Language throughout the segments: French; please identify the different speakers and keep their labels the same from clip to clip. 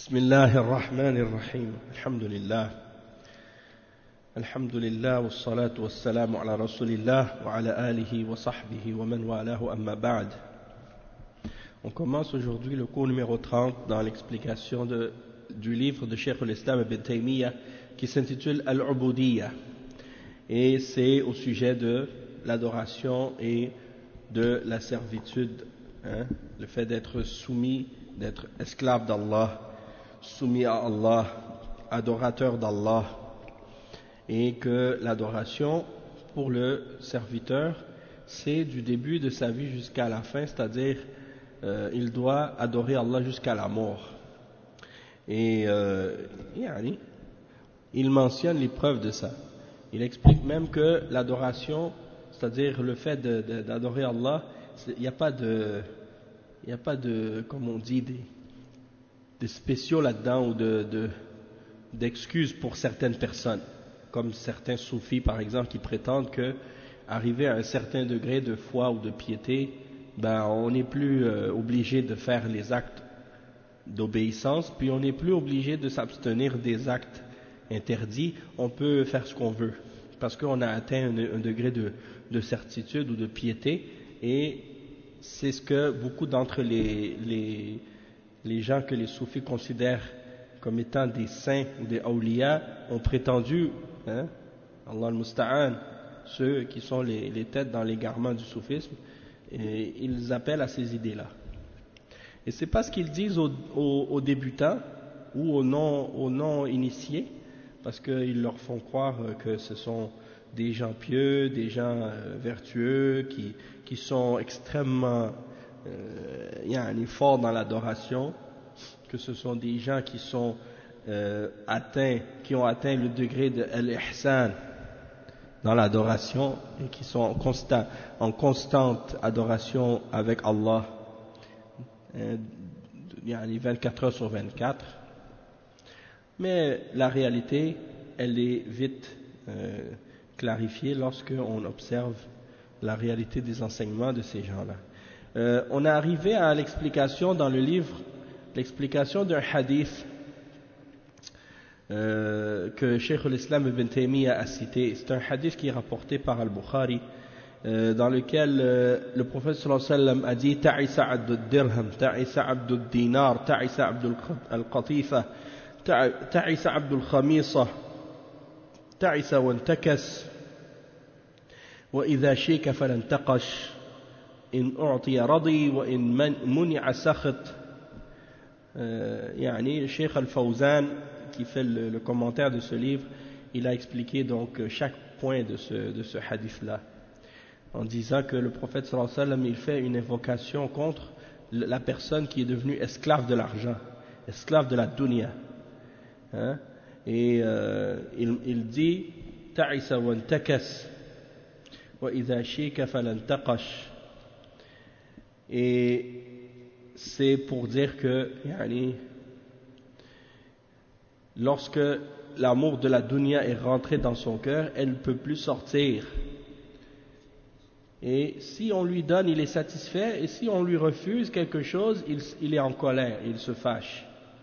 Speaker 1: بسم الله الرحمن الرحيم الحمد لله والصلاة والسلام على رسول الله وعلى آله وصحبه ومن والاه أما بعد. On commence aujourd'hui le cours numéro 30 dans l'explication du livre de Cheikh al-Islam ibn Taymiyyah qui s'intitule Al-Ubudiyya, et c'est au sujet de l'adoration et de la servitude, le fait d'être soumis, d'être esclave d'Allah, soumis à Allah, adorateur d'Allah, et que l'adoration pour le serviteur c'est du début de sa vie jusqu'à la fin, c'est-à-dire il doit adorer Allah jusqu'à la mort. Et il mentionne les preuves de ça. Il explique même que l'adoration, c'est-à-dire le fait d'adorer Allah, il n'y a pas de, comme on dit, des spéciaux là-dedans ou d'excuses pour certaines personnes, comme certains soufis par exemple qui prétendent que arrivé à un certain degré de foi ou de piété, on n'est plus obligé de faire les actes d'obéissance, puis on n'est plus obligé de s'abstenir des actes interdits, on peut faire ce qu'on veut parce qu'on a atteint un degré de certitude ou de piété. Et c'est ce que beaucoup d'entre les gens que les soufis considèrent comme étant des saints ou des awliya ont prétendu, Allah al-Musta'an, ceux qui sont les têtes dans les garments du soufisme, et ils appellent à ces idées-là. Et c'est pas ce qu'ils disent aux débutants ou aux non-initiés, parce qu'ils leur font croire que ce sont des gens pieux, des gens vertueux, qui sont extrêmement forts dans l'adoration, que ce sont des gens qui sont qui ont atteint le degré de al-ihsan dans l'adoration et qui sont en constante adoration avec Allah, 24 heures sur 24. Mais la réalité, elle est vite clarifiée lorsqu'on observe la réalité des enseignements de ces gens-là. On est arrivé à l'explication dans le livre, l'explication d'un hadith que Cheikh al-Islam ibn Taymiyyah a cité. C'est un hadith qui est rapporté par Al-Bukhari, dans lequel le prophète sallallahu alayhi wa sallam a dit: Ta'isa abdul dirham, ta'isa abdul dinar, ta'isa abdul al-qatifa, ta'isa abdul khamisa, ta'isa wa intakas, wa idha shika falantaqash, in u'tiya radi wa in muni'a sakhat. Cheikh Al-Fawzan, qui fait le commentaire de ce livre, il a expliqué donc chaque point de ce hadith-là, en disant que le prophète sallallahu alayhi wa sallam, il fait une invocation contre la personne qui est devenue esclave de l'argent, esclave de la dunya, et il dit ta'isa wa intakas wa idha shika falantaqash. Et c'est pour dire que lorsque l'amour de la dunya est rentré dans son cœur, elle ne peut plus sortir. Et si on lui donne, il est satisfait, et si on lui refuse quelque chose, il est en colère, il se fâche.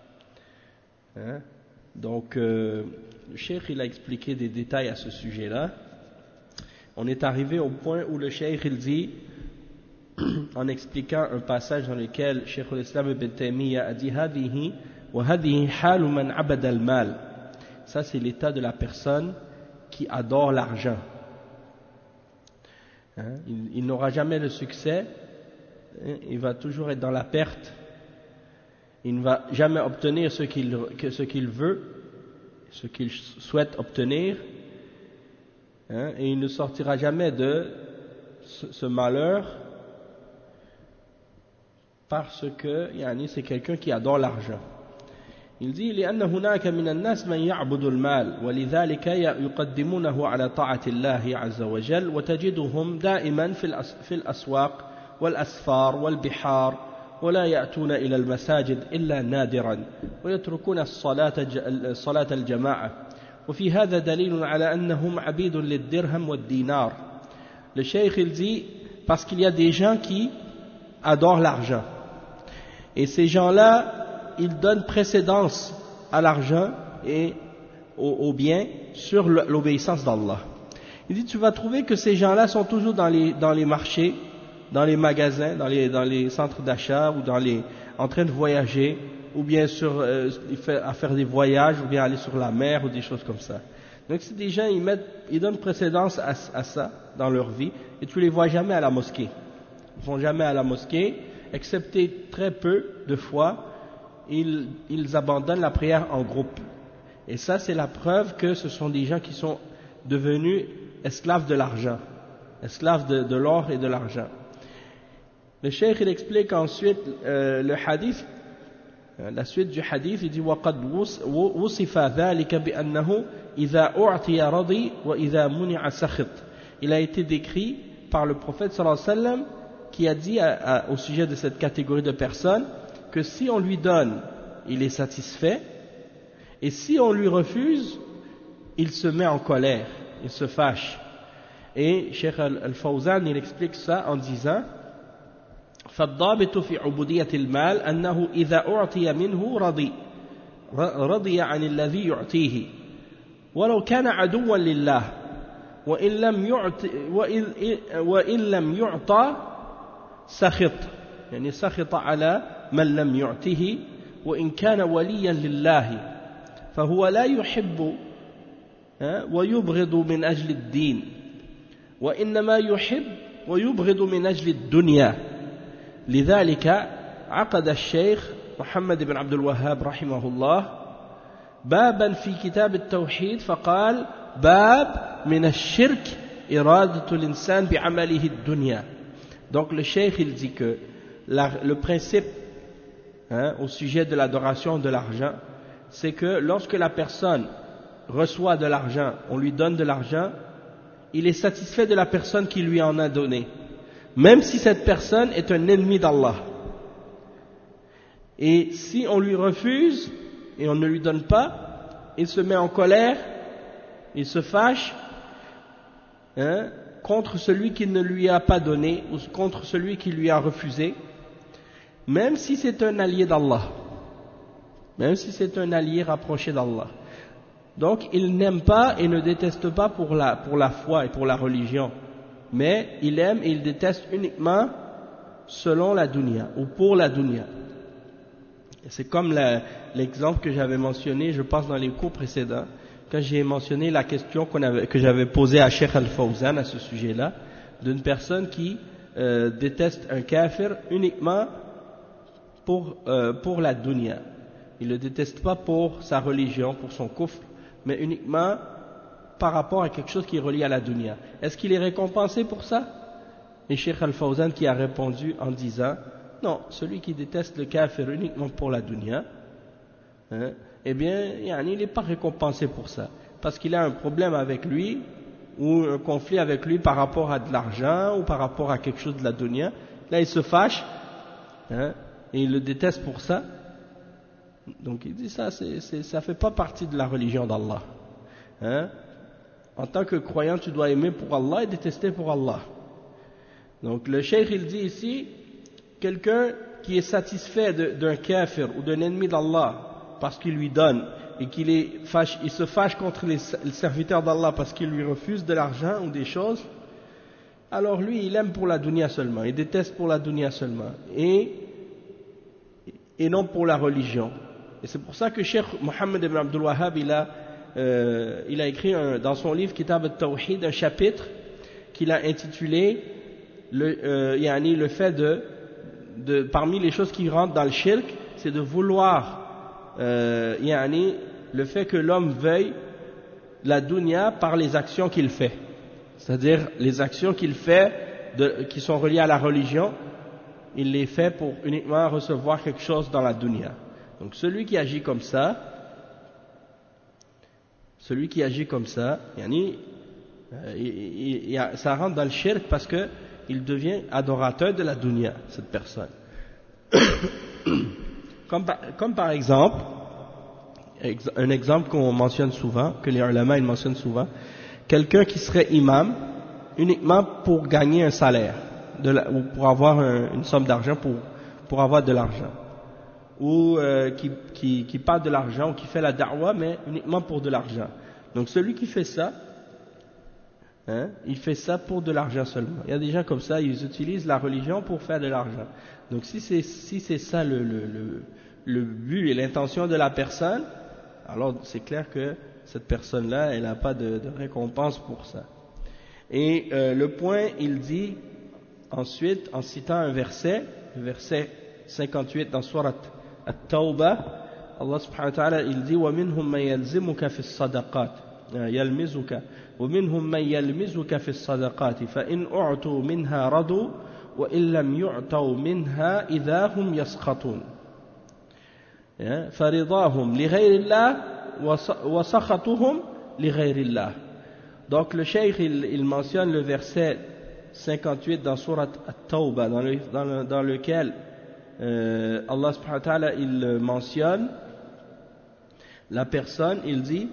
Speaker 1: Donc, le cheikh, il a expliqué des détails à ce sujet-là. On est arrivé au point où le cheikh, il dit, en expliquant un passage dans lequel Cheikh al-Islam ibn Taymiyyah a dit: Hadihi wa hadihi halu man abada al-mal. Ça, c'est l'état de la personne qui adore l'argent. Il n'aura jamais le succès, il va toujours être dans la perte, il ne va jamais obtenir ce qu'il veut, ce qu'il souhaite obtenir, et il ne sortira jamais de ce malheur, parce que c'est quelqu'un qui adore l'argent. Il dit: لأن هناك من الناس من يعبد المال ولذلك يقدمونه على طاعة الله عز وجل وتجدهم دائما في الأسواق والأسفار والبحار ولا يأتون إلى المساجد إلا نادرا ويتركون صلاة الجماعة وفي هذا دليل على أنهم عبيد للدرهم والدينار. Le cheikh, il dit, parce qu'il y a des gens qui adorent l'argent, et ces gens-là il donne précédence à l'argent et au bien sur l'obéissance d'Allah. Il dit, tu vas trouver que ces gens-là sont toujours dans les marchés, dans les magasins, dans les centres d'achat ou en train de voyager, ou bien à faire des voyages, ou bien aller sur la mer ou des choses comme ça. Donc c'est des gens, ils donnent précédence à ça dans leur vie, et tu les vois jamais à la mosquée. Ils vont jamais à la mosquée, excepté très peu de fois, ils abandonnent la prière en groupe. Et ça, c'est la preuve que ce sont des gens qui sont devenus esclaves de l'argent, esclaves de l'or et de l'argent. Le cheikh, il explique ensuite le hadith, la suite du hadith, il dit وَقَدْ وُصِفَ ذَلِكَ بِأَنَّهُ إِذَا أُعْطِيَ رَضِي وَإِذَا مُنِعَ سَخِطْ. Il a été décrit par le prophète sallallahu alayhi wa sallam qui a dit au sujet de cette catégorie de personnes que si on lui donne, il est satisfait, et si on lui refuse, il se met en colère, il se fâche. Et Cheikh Al-Fawzan, il explique ça en disant فالضابط في عبودية المال أنه إذا أعطي منه رضي عن الذي يعطيه ولو كان عدوا لله وإن لم يعطى سخط يعني سخط على من لم يعطه وإن كان وليا لله فهو لا يحب ويبغض من أجل الدين وإنما يحب ويبغض من أجل الدنيا. لذلك عقد الشيخ محمد بن عبد الوهاب رحمه الله بابا في كتاب التوحيد فقال باب من الشرك إرادة الإنسان بعمله الدنيا. Donc le cheikh il dit que le principe au sujet de l'adoration de l'argent, c'est que lorsque la personne reçoit de l'argent, on lui donne de l'argent, il est satisfait de la personne qui lui en a donné, même si cette personne est un ennemi d'Allah. Et si on lui refuse et on ne lui donne pas, il se met en colère, il se fâche contre celui qui ne lui a pas donné ou contre celui qui lui a refusé, même si c'est un allié d'Allah, même si c'est un allié rapproché d'Allah. Donc il n'aime pas et ne déteste pas pour la foi et pour la religion, mais il aime et il déteste uniquement selon la dunya ou pour la dunya. C'est comme l'exemple que j'avais mentionné, je pense dans les cours précédents, quand j'ai mentionné la question que j'avais posée à Cheikh Al-Fawzan à ce sujet-là, d'une personne qui déteste un kafir uniquement pour la dunya. Il ne le déteste pas pour sa religion, pour son kufr, mais uniquement par rapport à quelque chose qui est relié à la dunya. Est-ce qu'il est récompensé pour ça? Et Cheikh Al-Fawzan qui a répondu en disant non, celui qui déteste le kafir uniquement pour la dunya, eh bien, il n'est pas récompensé pour ça, parce qu'il a un problème avec lui, ou un conflit avec lui par rapport à de l'argent, ou par rapport à quelque chose de la dunya. Là, il se fâche, et il le déteste pour ça. Donc, il dit ça, ça fait pas partie de la religion d'Allah. En tant que croyant, tu dois aimer pour Allah et détester pour Allah. Donc, le cheikh, il dit ici, quelqu'un qui est satisfait d'un kafir ou d'un ennemi d'Allah parce qu'il lui donne et il se fâche contre les serviteurs d'Allah parce qu'il lui refuse de l'argent ou des choses, alors lui il aime pour la dunya seulement, il déteste pour la dunya seulement et non pour la religion. Et c'est pour ça que Cheikh Mohammed ibn Abdul Wahhab il a écrit dans son livre Kitab al-Tawhid un chapitre qu'il a intitulé le fait parmi les choses qui rentrent dans le shirk, c'est de vouloir le fait que l'homme veuille la dunya par les actions qu'il fait, c'est-à-dire les actions qu'il fait qui sont reliées à la religion, il les fait pour uniquement recevoir quelque chose dans la dunya. Donc celui qui agit comme ça, ça rentre dans le shirk parce que il devient adorateur de la dunya, cette personne. Comme par exemple, un exemple qu'on mentionne souvent, que les ulama ils mentionnent souvent, quelqu'un qui serait imam uniquement pour gagner un salaire, ou pour avoir une somme d'argent, pour avoir de l'argent. ou qui parle de l'argent, ou qui fait la da'wa, mais uniquement pour de l'argent. Donc celui qui fait ça, il fait ça pour de l'argent seulement. Il y a des gens comme ça, ils utilisent la religion pour faire de l'argent. Donc si c'est ça le but et l'intention de la personne, alors c'est clair que cette personne-là, elle n'a pas de récompense pour ça. Et le point, il dit ensuite, en citant un verset, le verset 58 dans Surat At-Tawbah, Allah subhanahu wa ta'ala, il dit وَمِنْهُمْ مَنْ يَلْزِمُكَ فِي الصَّدَقَاتِ يَلْمِزُكَ وَمِنْهُمْ مَنْ يَلْمِزُكَ فِي الصَّدَقَاتِ فَإِنْ أُعْطُوا مِنْهَا رَضُوا وَإِنْ لَمْ يُعْطَوْا مِنْهَا إِذَا هُمْ يَسْخَطُونَ فَرِضَاهُمْ لِغَيْرِ اللَّهِ وَسَخَطُهُمْ لِغَيْرِ اللَّهِ. Donc le cheikh il mentionne le verset 58 dans Surat At-Tawbah dans lequel Allah subhanahu wa ta'ala il mentionne la personne, il dit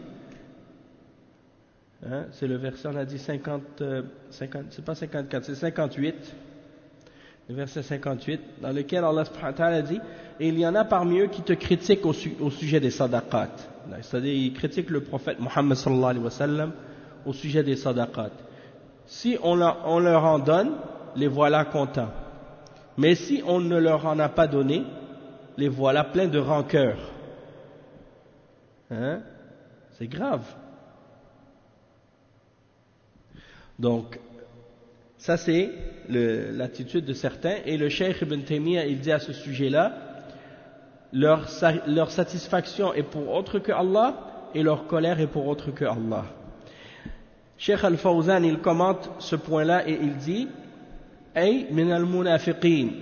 Speaker 1: c'est le verset, on a dit 50 c'est pas 54, c'est 58, le verset 58 dans lequel Allah subhanahu wa ta'ala dit et il y en a parmi eux qui te critiquent au sujet des sadaqat, c'est-à-dire ils critiquent le prophète Muhammad sallallahu alayhi wa sallam au sujet des sadaqat. Si on leur en donne, les voilà contents. Mais si on ne leur en a pas donné, les voilà pleins de rancœur. C'est grave. Donc, ça c'est l'attitude de certains. Et le Cheikh Ibn Taymiyyah, il dit à ce sujet-là, leur satisfaction est pour autre que Allah et leur colère est pour autre que Allah. Cheikh Al-Fawzan, il commente ce point-là et il dit أي من المنافقين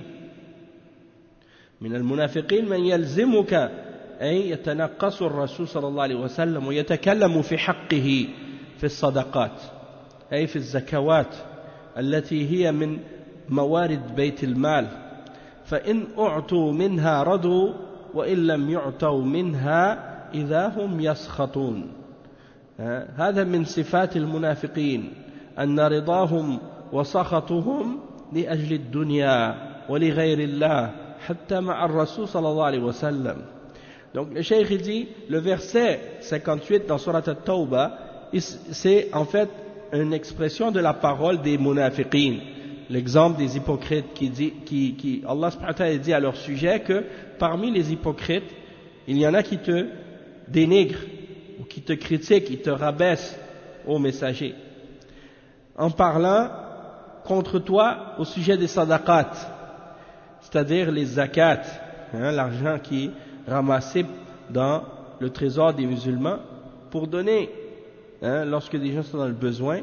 Speaker 1: من يلزمك أي يتنقص الرسول صلى الله عليه وسلم ويتكلم في حقه في الصدقات أي في الزكوات التي هي من موارد بيت المال فإن أعطوا منها رضوا وإن لم يعطوا منها إذا هم يسخطون. هذا من صفات المنافقين أن رضاهم وسخطهم لأجل الدنيا ولغير الله حتى مع الرسول صلى الله عليه وسلم. Donc le cheikh dit le verset 58 dans Surat At-Tawbah, c'est en fait une expression de la parole des munafiqin, l'exemple des hypocrites qui Allah subhanahu wa ta'ala dit à leur sujet que parmi les hypocrites il y en a qui te dénigrent ou qui te critiquent, qui te rabaissent ô messager en parlant contre toi au sujet des sadaqat, c'est-à-dire les zakats, l'argent qui est ramassé dans le trésor des musulmans pour donner lorsque des gens sont dans le besoin.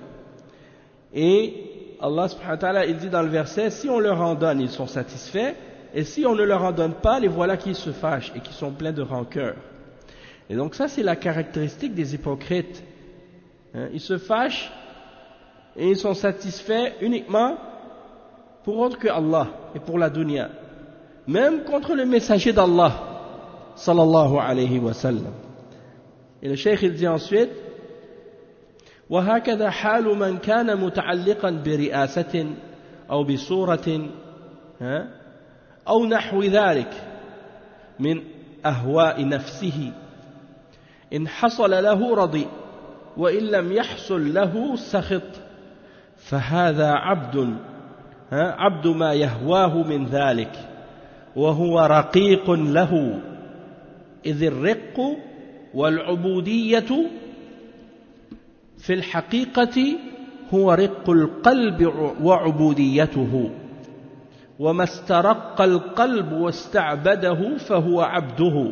Speaker 1: Et Allah subhanahu wa ta'ala il dit dans le verset, si on leur en donne ils sont satisfaits, et si on ne leur en donne pas, les voilà qui se fâchent et qui sont pleins de rancœur. Et donc ça c'est la caractéristique des hypocrites, ils se fâchent et ils sont satisfaits uniquement pour autre que Allah et pour la dunya, même contre le messager d'Allah sallallahu alayhi wa sallam. Et le cheikh il dit ensuite وهكذا حال من كان متعلقا برئاسة أو بصورة أو نحو ذلك من أهواء نفسه إن حصل له رضي وإن لم يحصل له سخط فهذا عبد ما يهواه من ذلك وهو رقيق له إذ الرق والعبودية في الحقيقة هو رق القلب وعبوديته وما استرق القلب واستعبده فهو عبده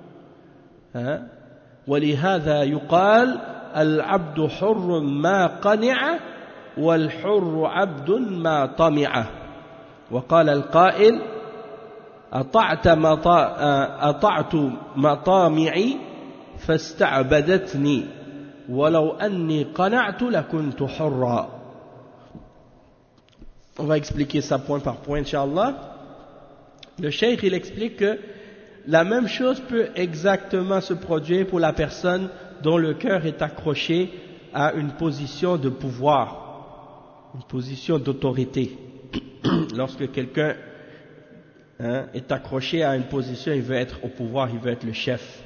Speaker 1: ولهذا يقال العبد حر ما قنع والحر عبد ما طمع وقال القائل أطعت مطامعي فاستعبدتني ولو أني قنعت لكنت حرا. On va expliquer ça point par point, Inch'Allah. Le cheikh, il explique que la même chose peut exactement se produire pour la personne dont le cœur est accroché à une position de pouvoir, une position d'autorité. Lorsque quelqu'un est accroché à une position, il veut être au pouvoir, il veut être le chef,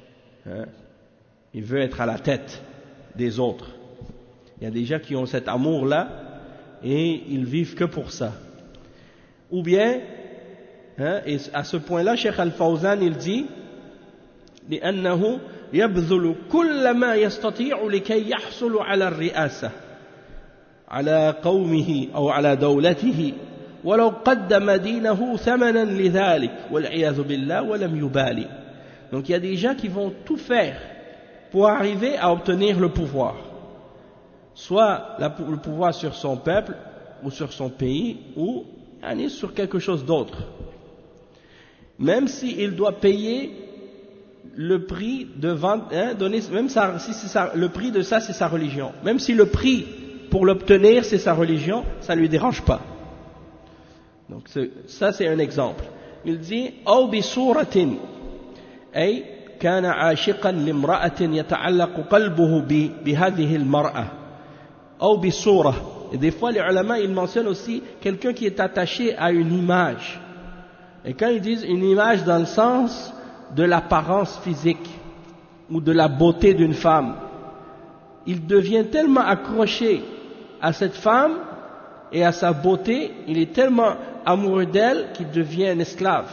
Speaker 1: il veut être à la tête des autres. Il y a des gens qui ont cet amour-là et ils vivent que pour ça. Ou bien, et à ce point-là, Cheikh Al-Fawzan, il dit لأنه يبذل كل ما يستطيع لكي يحصل على الرئاسة على قومه أو على دولته ولو قدم دينه ثمنا لذلك والعياذ بالله ولم يبالي. Donc il y a des gens qui vont tout faire pour arriver à obtenir le pouvoir, soit le pouvoir sur son peuple ou sur son pays ou sur quelque chose d'autre, même s'il doit payer le prix de vente, même si le prix de ça c'est sa religion, même si le prix pour l'obtenir c'est sa religion, ça ne lui dérange pas. Donc ça c'est un exemple. Il dit أو بصورة أي كان عاشقا لامرأة يتعلق قلبه بهذه المرأة أو بصورة. Et des fois les ulama ils mentionnent aussi quelqu'un qui est attaché à une image. Et quand ils disent une image dans le sens de l'apparence physique ou de la beauté d'une femme, il devient tellement accroché à cette femme et à sa beauté, il est tellement amoureux d'elle qu'il devient un esclave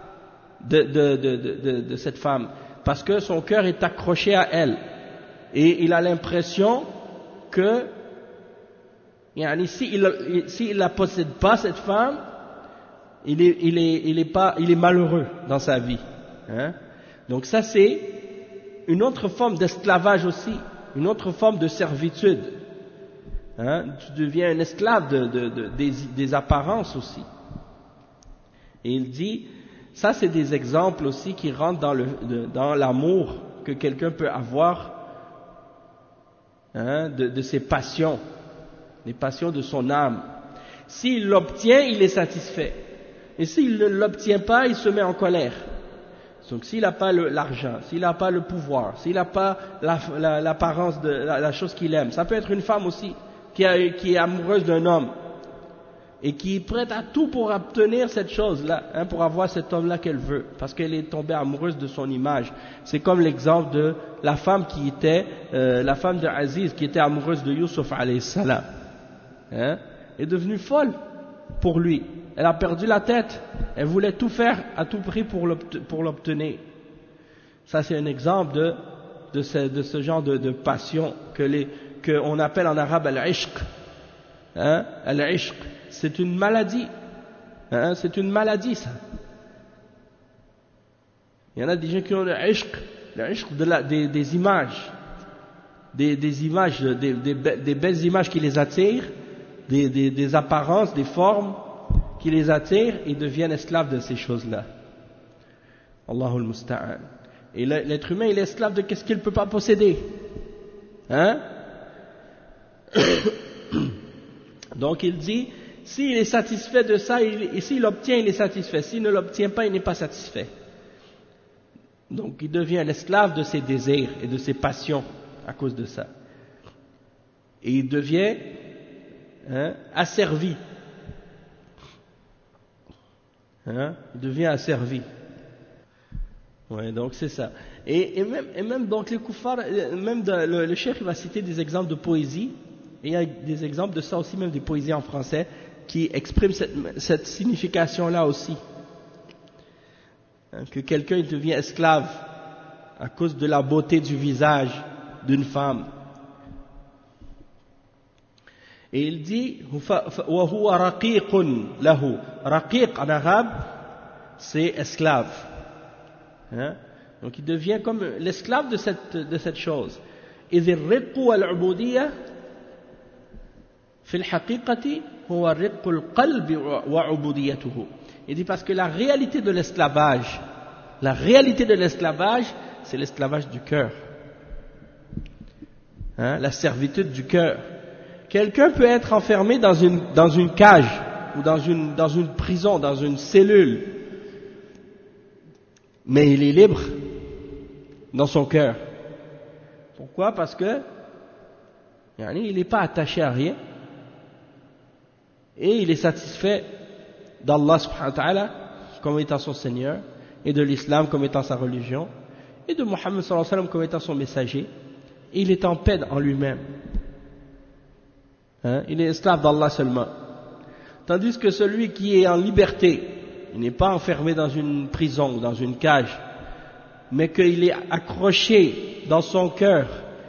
Speaker 1: de cette femme, parce que son cœur est accroché à elle et il a l'impression que s'il la possède pas, cette femme, il est malheureux dans sa vie. Donc ça c'est une autre forme d'esclavage aussi, une autre forme de servitude. Tu deviens un esclave des apparences aussi. Et il dit, ça c'est des exemples aussi qui rentrent dans l'amour que quelqu'un peut avoir de ses passions, les passions de son âme. S'il l'obtient, il est satisfait. Et s'il ne l'obtient pas, il se met en colère. Donc s'il n'a pas l'argent, s'il n'a pas le pouvoir, s'il n'a pas l'apparence de la chose qu'il aime, ça peut être une femme aussi qui est amoureuse d'un homme et qui est prête à tout pour obtenir cette chose-là, pour avoir cet homme-là qu'elle veut, parce qu'elle est tombée amoureuse de son image. C'est comme l'exemple de la femme la femme de Aziz qui était amoureuse de Youssouf alayhi salam, est devenue folle pour lui. Elle a perdu la tête. Elle voulait tout faire à tout prix pour l'obtenir. Ça, c'est un exemple de ce genre de passion qu'on appelle en arabe al-ishq. Al-ishq, c'est une maladie. C'est une maladie, ça. Il y en a des gens qui ont le ishq des images. Des images, des belles images qui les attirent, des apparences, des formes qui les attirent, ils deviennent esclaves de ces choses-là. Allahul musta'an. Et l'être humain, il est esclave de qu'est-ce qu'il ne peut pas posséder. Donc il dit, s'il est satisfait de ça, s'il l'obtient, il est satisfait. S'il ne l'obtient pas, il n'est pas satisfait. Donc il devient l'esclave de ses désirs et de ses passions à cause de ça. Et il devient asservi. Il devient asservi. Ouais, donc c'est ça. Et même donc les koufars, même le cheikh va citer des exemples de poésie, et il y a des exemples de ça aussi, même des poésies en français, qui expriment cette signification-là aussi. Que quelqu'un devient esclave à cause de la beauté du visage d'une femme. Et il dit وَهُوَ رَقِيقٌ لَهُ. Raqiq en arabe, c'est esclave. Donc il devient comme l'esclave de cette chose. إِذِ الرِّقُّ وَالْعُبُودِيَّةِ فِي الْحَقِيقَةِ هُوَ رِقُّ الْقَلْبِ وَعُبُودِيَّتُهُ. Il dit parce que la réalité de l'esclavage, c'est l'esclavage du cœur. La servitude du cœur. Quelqu'un peut être enfermé dans une cage ou dans une prison, dans une cellule, mais il est libre dans son cœur. Pourquoi? Parce que il n'est pas attaché à rien et il est satisfait d'Allah subhanahu wa ta'ala comme étant son Seigneur, et de l'islam comme étant sa religion, et de Mohammed sallallahu alayhi wa sallam comme étant son messager, et il est en paix en lui-même. Il est esclave d'Allah seulement. Tandis que celui qui est en liberté, il n'est pas enfermé dans une prison ou dans une cage, mais qu'il est accroché dans son cœur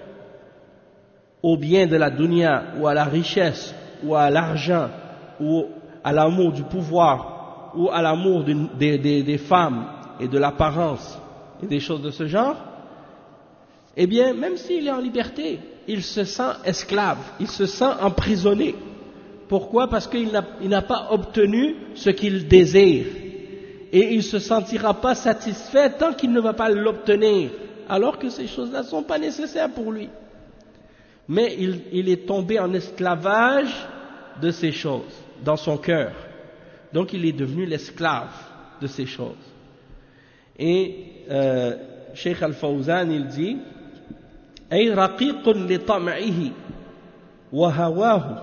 Speaker 1: au bien de la dunya, ou à la richesse, ou à l'argent, ou à l'amour du pouvoir, ou à l'amour des femmes et de l'apparence, et des choses de ce genre, eh bien, même s'il est en liberté, il se sent esclave, il se sent emprisonné. Pourquoi? Parce qu'il n'a pas obtenu ce qu'il désire. Et il ne se sentira pas satisfait tant qu'il ne va pas l'obtenir, alors que ces choses-là ne sont pas nécessaires pour lui. Mais il est tombé en esclavage de ces choses, dans son cœur. Donc il est devenu l'esclave de ces choses. Et Cheikh Al-Fawzan, il dit, أي رقيق لطمعه وهواه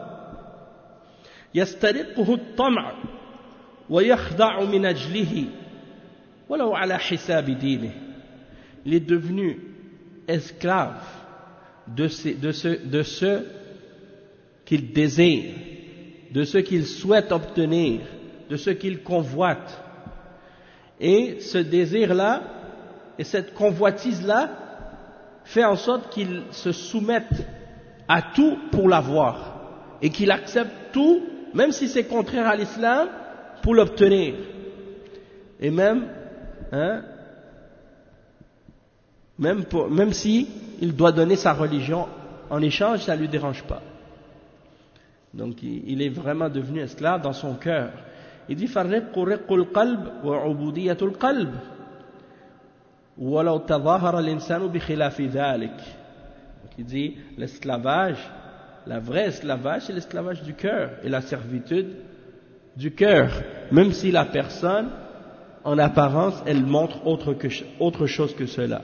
Speaker 1: يسترقه الطمع ويخضع من أجله ولو على حساب دينه. Il est devenu esclave de ce qu'il désire, de ce qu'il souhaite obtenir, de ce qu'il convoite. Et ce désir-là et cette convoitise-là fait en sorte qu'il se soumette à tout pour l'avoir et qu'il accepte tout, même si c'est contraire à l'islam, pour l'obtenir. Et même si il doit donner sa religion en échange, ça ne lui dérange pas. Donc il est vraiment devenu esclave dans son cœur. Il dit فَالرِّقُّ رِقُّ الْقَلْبِ وَعُبُودِيَّةُ الْقَلْبِ وَلَوْ تَظَاهَرَ الْإِنسَانُ بِخِلَافِ ذَلِكَ. Donc il dit l'esclavage, la vraie esclavage, c'est l'esclavage du cœur et la servitude du cœur, même si la personne en apparence elle montre autre chose que cela.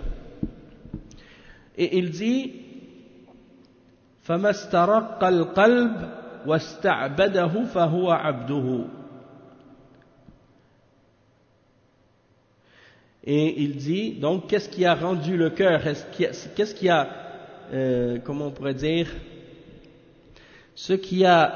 Speaker 1: Et il dit فَمَا اسْتَرَقَّ الْقَلْبِ وَاسْتَعْبَدَهُ فَهُوَ عَبْدُهُ. Et il dit, donc, qu'est-ce qui a rendu le cœur, qu'est-ce qui a, comment on pourrait dire, ce qui a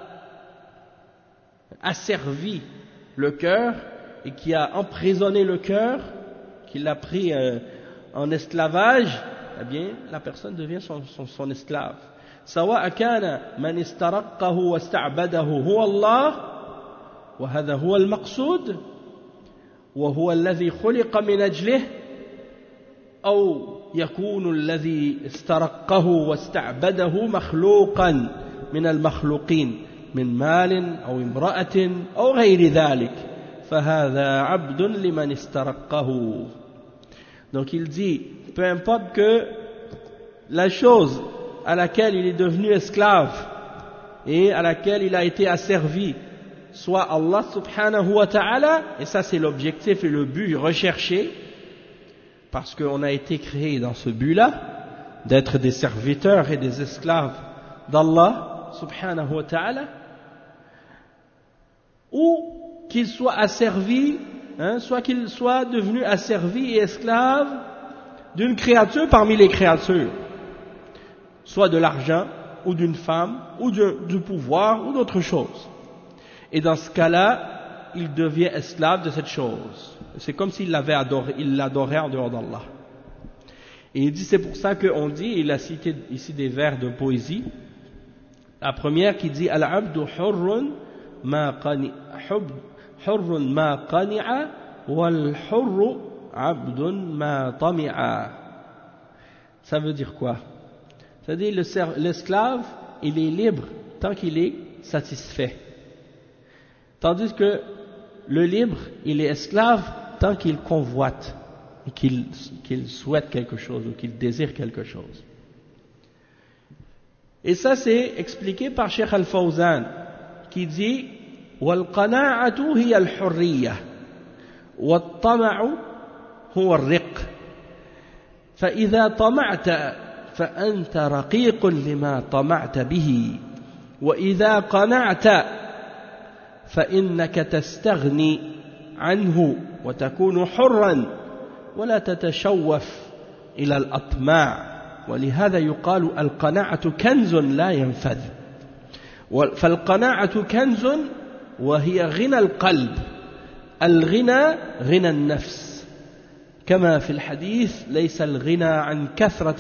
Speaker 1: asservi le cœur et qui a emprisonné le cœur, qui l'a pris en esclavage, eh bien, la personne devient son esclave. سواء كان من استرقه واستعبده هو الله وهذا هو المقصود وهو الذي خلق من أجله أو يكون الذي استرقه واستعبده مخلوقا من المخلوقين من مال أو امرأة أو غير ذلك فهذا عبد لمن استرقه. Donc il dit, peu importe que la chose à laquelle il est devenu esclave et à laquelle il a été asservi soit Allah subhanahu wa ta'ala, et ça c'est l'objectif et le but recherché, parce qu'on a été créé dans ce but-là, d'être des serviteurs et des esclaves d'Allah subhanahu wa ta'ala, ou qu'il soit asservi, soit qu'il soit devenu asservi et esclave d'une créature parmi les créatures, soit de l'argent, ou d'une femme, ou du pouvoir, ou d'autre chose. Et dans ce cas-là, il devient esclave de cette chose. C'est comme s'il l'avait adoré, il l'adorait en dehors d'Allah. Et il dit, c'est pour ça qu'on dit, il a cité ici des vers de poésie. La première qui dit, Al-abdu hurrun ma qani'a wal hurru abdun ma tami'a. Ça veut dire quoi? C'est-à-dire l'esclave, il est libre tant qu'il est satisfait. Tandis que le libre, il est esclave tant qu'il convoite, et qu'il souhaite quelque chose ou qu'il désire quelque chose. Et ça c'est expliqué par Cheikh Al-Fawzan qui dit وَالْقَنَاعَةُ هِيَ الْحُرِّيَّةُ وَالطَّمَعُ هُوَ الرِّقُّ فَإِذَا طَمَعْتَ فأنت رقيق لما طمعت به وإذا قنعت فإنك تستغني عنه وتكون حرا ولا تتشوف إلى الأطماع ولهذا يقال القناعة كنز لا ينفذ فالقناعة كنز وهي غنى القلب الغنى غنى النفس كما في الحديث ليس الغنى عن كثرة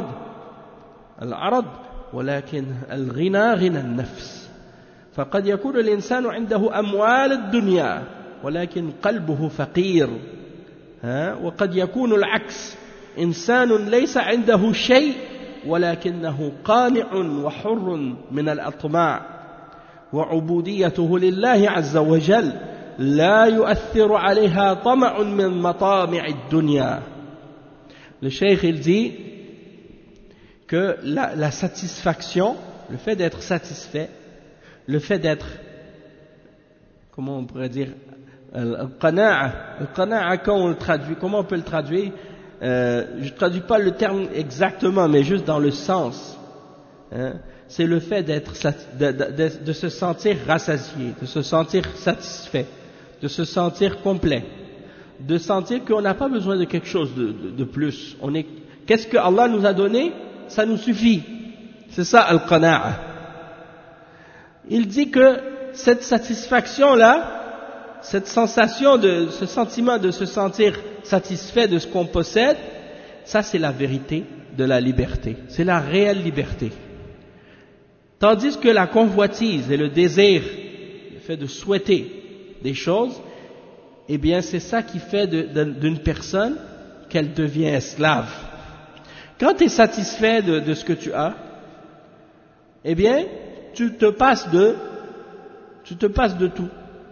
Speaker 1: العرض ولكن الغنى غنى النفس فقد يكون الإنسان عنده أموال الدنيا ولكن قلبه فقير وقد يكون العكس إنسان ليس عنده شيء ولكنه قانع وحر من الأطماع وعبوديته لله عز وجل لا يؤثر عليها طمع من مطامع الدنيا. Le cheikh il dit que la satisfaction, le fait d'être satisfait, le fait d'être, comment on pourrait dire, al-qana'a, quand on le traduit, comment on peut le traduire? Je ne traduis pas le terme exactement, mais juste dans le sens. C'est le fait de se sentir rassasié, de se sentir satisfait, de se sentir complet, de sentir qu'on n'a pas besoin de quelque chose de plus. Qu'est-ce que Allah nous a donné? Ça nous suffit. C'est ça al-qana'a. Il dit que cette satisfaction-là, cette sensation ce sentiment de se sentir satisfait de ce qu'on possède, ça c'est la vérité de la liberté. C'est la réelle liberté. Tandis que la convoitise et le désir, le fait de souhaiter des choses, eh bien c'est ça qui fait d'une personne qu'elle devient esclave. Quand tu es satisfait de ce que tu as, eh bien tu te passes de tout.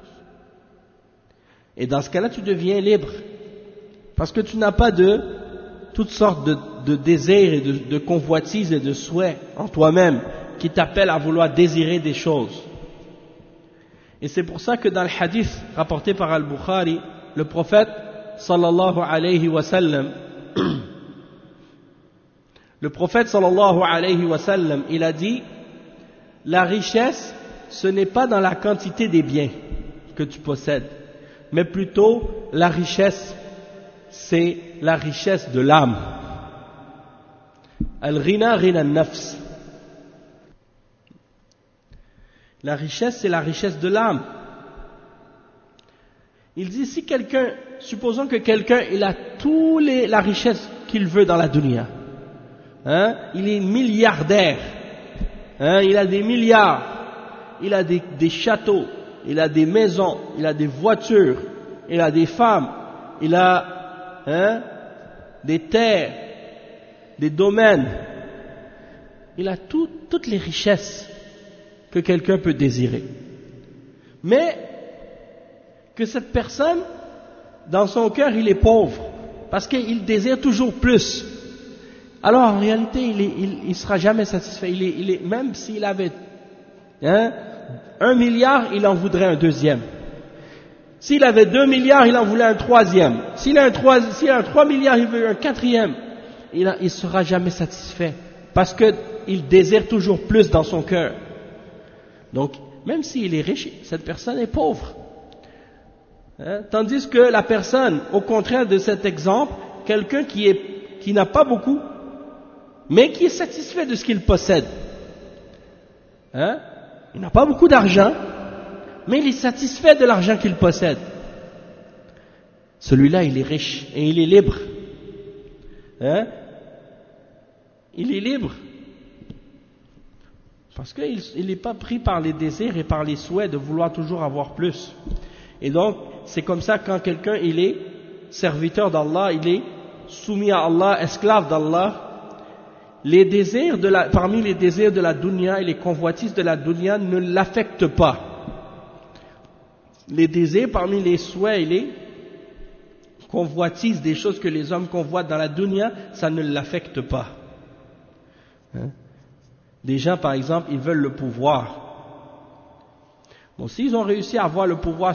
Speaker 1: Et dans ce cas-là, tu deviens libre. Parce que tu n'as pas de toutes sortes de désirs et de convoitises et de souhaits en toi-même qui t'appellent à vouloir désirer des choses. Et c'est pour ça que dans le hadith rapporté par Al-Bukhari, le prophète sallallahu alayhi wa sallam, il a dit, la richesse, ce n'est pas dans la quantité des biens que tu possèdes, mais plutôt la richesse, c'est la richesse de l'âme. Al-ghina ghina an-nafs. La richesse, c'est la richesse de l'âme. Il dit, si quelqu'un, supposons que quelqu'un, il a la richesse qu'il veut dans la dunya, il est milliardaire, il a des milliards, il a des châteaux, il a des maisons, il a des voitures, il a des femmes, il a des terres, des domaines, il a toutes les richesses que quelqu'un peut désirer. Mais que cette personne, dans son cœur, il est pauvre, parce qu'il désire toujours plus. Alors en réalité, il sera jamais satisfait. Même s'il avait 1 milliard, il en voudrait un deuxième. S'il avait 2 milliards, il en voulait un troisième. S'il a 3 milliards, il veut un quatrième. Il sera jamais satisfait, parce qu'il désire toujours plus dans son cœur. Donc, même s'il est riche, cette personne est pauvre. Tandis que la personne, au contraire de cet exemple, quelqu'un qui n'a pas beaucoup, mais qui est satisfait de ce qu'il possède. Il n'a pas beaucoup d'argent, mais il est satisfait de l'argent qu'il possède. Celui-là, il est riche et il est libre. Il est libre. Parce qu'il n'est pas pris par les désirs et par les souhaits de vouloir toujours avoir plus. Et donc, c'est comme ça quand quelqu'un, il est serviteur d'Allah, il est soumis à Allah, esclave d'Allah, parmi les désirs de la dunya et les convoitises de la dunya ne l'affectent pas. Les désirs parmi les souhaits et les convoitises des choses que les hommes convoitent dans la dunya, ça ne l'affecte pas. Des gens, par exemple, ils veulent le pouvoir. Bon, s'ils ont réussi à avoir le pouvoir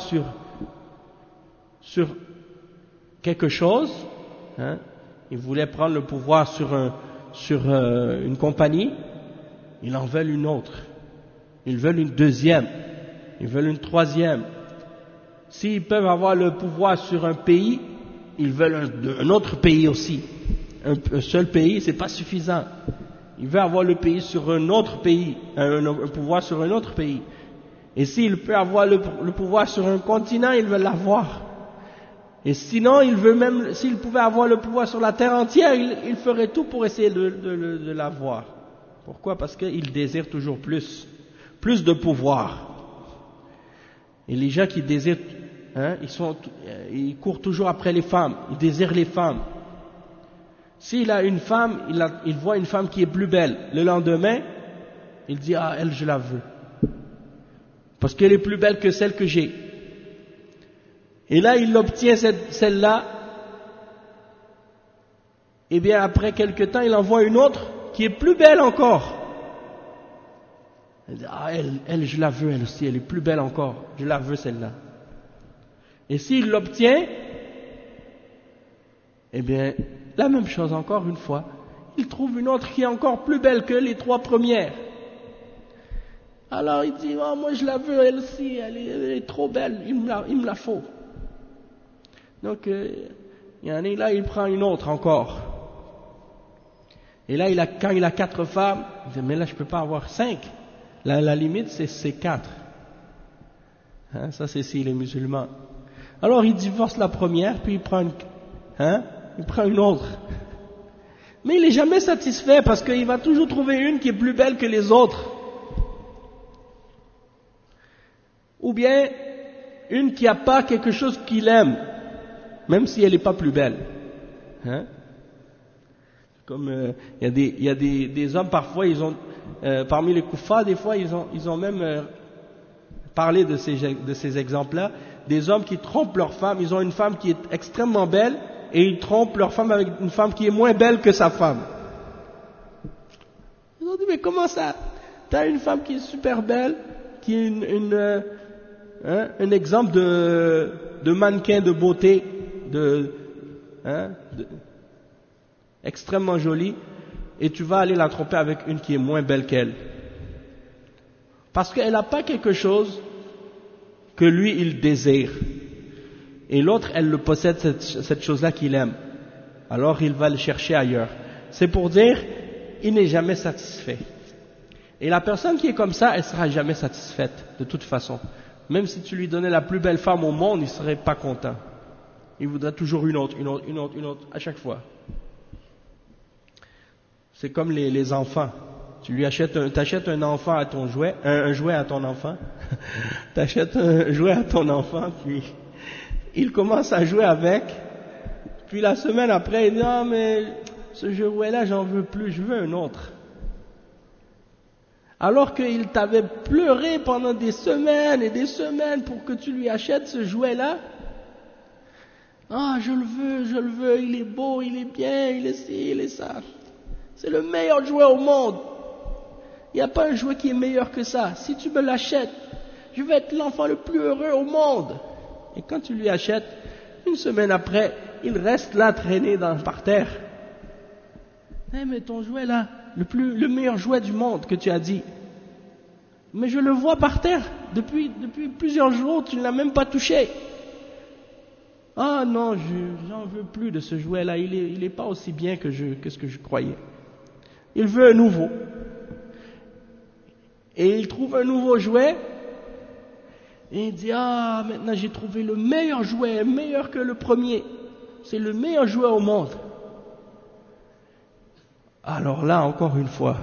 Speaker 1: sur quelque chose, ils voulaient prendre le pouvoir sur une compagnie, ils en veulent une autre. Ils veulent une deuxième. Ils veulent une troisième. s'ils peuvent avoir le pouvoir sur un pays, ils veulent un autre pays aussi. Un seul pays, c'est pas suffisant. Ils veulent avoir le pays sur un autre pays, un pouvoir sur un autre pays. Et s'ils peuvent avoir le pouvoir sur un continent, ils veulent l'avoir. Et sinon, s'ils pouvaient avoir le pouvoir sur la terre entière, ils feraient tout pour essayer de l'avoir. Pourquoi? Parce qu'ils désirent toujours plus de pouvoir. Et les gens qui désirent, ils courent toujours après les femmes, ils désirent les femmes. S'il a une femme, il voit une femme qui est plus belle. Le lendemain, il dit, ah, elle, je la veux. Parce qu'elle est plus belle que celle que j'ai. Et là, il obtient celle-là. Et bien, après quelque temps, il en voit une autre qui est plus belle encore. Il dit, ah, elle, je la veux, elle aussi, elle est plus belle encore. Je la veux, celle-là. Et s'il l'obtient, eh bien, la même chose encore une fois. Il trouve une autre qui est encore plus belle que les 3 premières. Alors il dit, oh, moi je la veux, elle aussi, elle est trop belle, il me la faut. Donc, là, il prend une autre encore. Et là, quand il a 4 femmes, il dit, mais là, je ne peux pas avoir 5. La limite, c'est 4. Hein, ça, c'est s'il est musulman. Alors, il divorce la première, puis il prend une autre. Mais il n'est jamais satisfait, parce qu'il va toujours trouver une qui est plus belle que les autres. Ou bien, une qui n'a pas quelque chose qu'il aime, même si elle n'est pas plus belle. Hein? Comme il y a des hommes, parfois, ils ont, parmi les kuffars, des fois, ils ont même parlé de ces exemples-là, des hommes qui trompent leur femme, ils ont une femme qui est extrêmement belle, et ils trompent leur femme avec une femme qui est moins belle que sa femme. Ils ont dit, mais comment ça? T'as une femme qui est super belle, qui est un exemple de mannequin de beauté, extrêmement jolie, et tu vas aller la tromper avec une qui est moins belle qu'elle. Parce qu'elle n'a pas quelque chose que lui, il désire. Et l'autre, elle le possède, cette chose-là qu'il aime. Alors, il va le chercher ailleurs. C'est pour dire, il n'est jamais satisfait. Et la personne qui est comme ça, elle ne sera jamais satisfaite, de toute façon. Même si tu lui donnais la plus belle femme au monde, il ne serait pas content. Il voudrait toujours une autre, à chaque fois. C'est comme les enfants. Tu achètes un enfant à ton jouet, un jouet à ton enfant. Tu achètes un jouet à ton enfant, puis il commence à jouer avec. Puis la semaine après, il dit, ah, mais ce jouet-là, j'en veux plus, je veux un autre. Alors qu'il t'avait pleuré pendant des semaines et des semaines pour que tu lui achètes ce jouet-là. Ah, je le veux, il est beau, il est bien, il est ci, il est ça. C'est le meilleur jouet au monde. Il n'y a pas un jouet qui est meilleur que ça. Si tu me l'achètes, je vais être l'enfant le plus heureux au monde. Et quand tu lui achètes, une semaine après, il reste là traîné par terre. Mais ton jouet là, le meilleur jouet du monde que tu as dit. Mais je le vois par terre. Depuis plusieurs jours, tu ne l'as même pas touché. Ah non, j'en veux plus de ce jouet là. Il est pas aussi bien que ce que je croyais. Il veut un nouveau. Et il trouve un nouveau jouet. Et il dit, ah, maintenant j'ai trouvé le meilleur jouet, meilleur que le premier. C'est le meilleur jouet au monde. Alors là, encore une fois,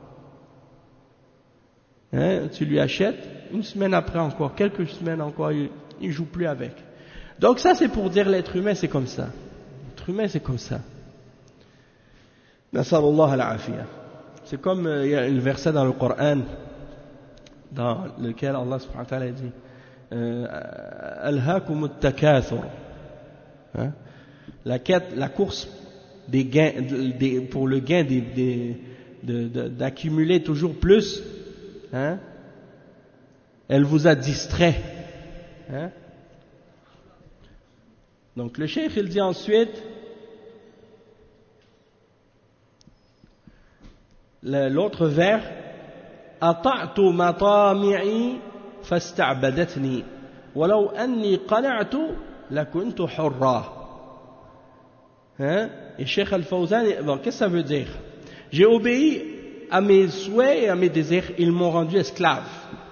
Speaker 1: tu lui achètes, une semaine après encore, quelques semaines encore, il ne joue plus avec. Donc ça, c'est pour dire l'être humain, c'est comme ça. L'être humain, c'est comme ça. Nasallallahu al-afiyah. C'est comme il y a un verset dans le Coran, dans lequel Allah subhanahu wa ta'ala dit Alhaakum at-takathur. La course des gains, pour le gain d'accumuler toujours plus, elle vous a distrait. Donc le cheikh il dit ensuite, l'autre vers, ata'tu matami'i fasta'badatni ولو أني قنعت لكنت حرا. Hein? Et Cheikh Al-Fawzan, bon, qu'est-ce que ça veut dire? J'ai obéi à mes souhaits et à mes désirs, ils m'ont rendu esclave.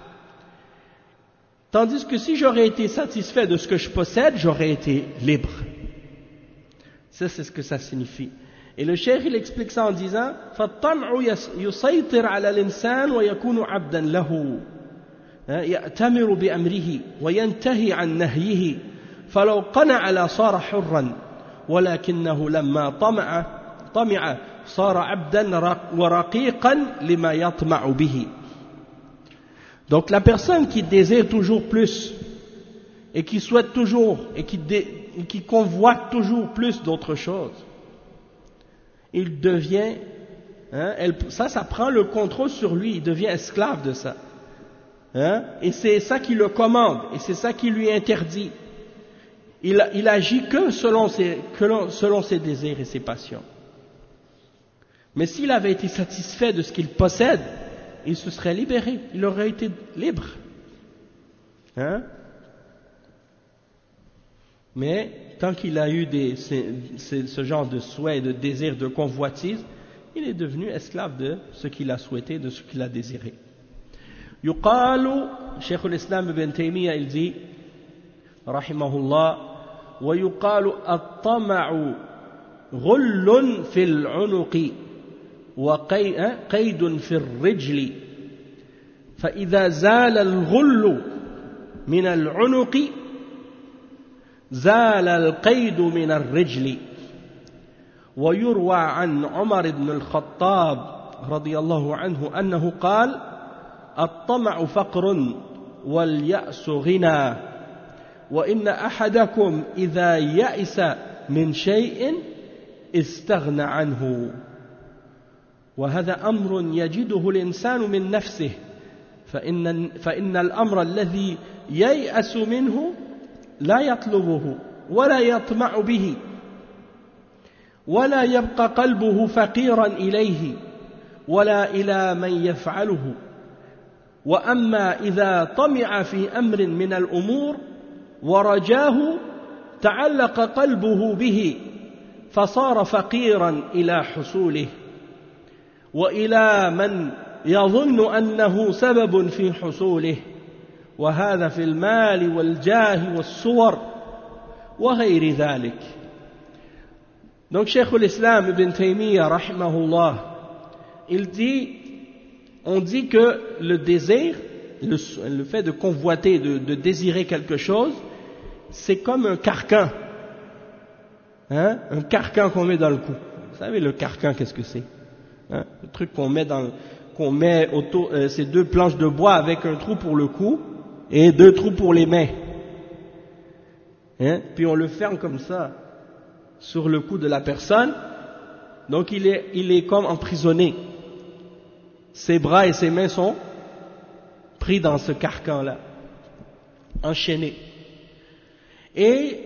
Speaker 1: Tandis que si j'aurais été satisfait de ce que je possède, j'aurais été libre. Ça, c'est ce que ça signifie. Et le cheikh, il explique ça en disant فَالطَّمْعُ يُسَيْطِرْ عَلَى الْإِنسَانِ وَيَكُونُ عَبْدًا لَهُ يَأْتَمِرُ بِأَمْرِهِ وَيَنْتَهِي عَنْ نَهْيِهِ فَلَوْ قَنَعَ لَصَارَ حُرًّا ولكنه لما طمع صار عبدا ورقيقا لما يطمع به. Donc la personne qui désire toujours plus et qui souhaite toujours et qui convoite toujours plus d'autres choses, il devient, ça prend le contrôle sur lui, il devient esclave de ça. Et c'est ça qui le commande et c'est ça qui lui interdit. Il agit que selon ses désirs et ses passions. Mais s'il avait été satisfait de ce qu'il possède, il se serait libéré, il aurait été libre. Mais tant qu'il a eu ce genre de souhait, de désir, de convoitise, il est devenu esclave de ce qu'il a souhaité, de ce qu'il a désiré. Yuqalu, Cheikh al-Islam ibn Taymiyyah, il dit, rahimahullah, ويقال الطمع غل في العنق وقيد في الرجل فإذا زال الغل من العنق زال القيد من الرجل. ويروى عن عمر بن الخطاب رضي الله عنه أنه قال الطمع فقر واليأس غنى وإن أحدكم إذا يأس من شيء استغنى عنه وهذا أمر يجده الإنسان من نفسه فإن الأمر الذي ييأس منه لا يطلبه ولا يطمع به ولا يبقى قلبه فقيرا إليه ولا إلى من يفعله وأما إذا طمع في أمر من الأمور ورجاه تعلق قلبه به فصار فقيرا إلى حصوله وإلى من يظن أنه سبب في حصوله وهذا في المال والجاه والصور وغير ذلك. Donc Cheikh al-Islam ibn Taymiyyah rahimahullah, on dit que le désir, le fait de convoiter, de désirer quelque chose, c'est comme un carcan, un carcan qu'on met dans le cou. Vous savez le carcan, qu'est-ce que c'est? Le truc qu'on met autour, c'est deux planches de bois avec un trou pour le cou et deux trous pour les mains. Puis on le ferme comme ça sur le cou de la personne. Donc il est comme emprisonné. Ses bras et ses mains sont pris dans ce carcan-là, enchaînés. Et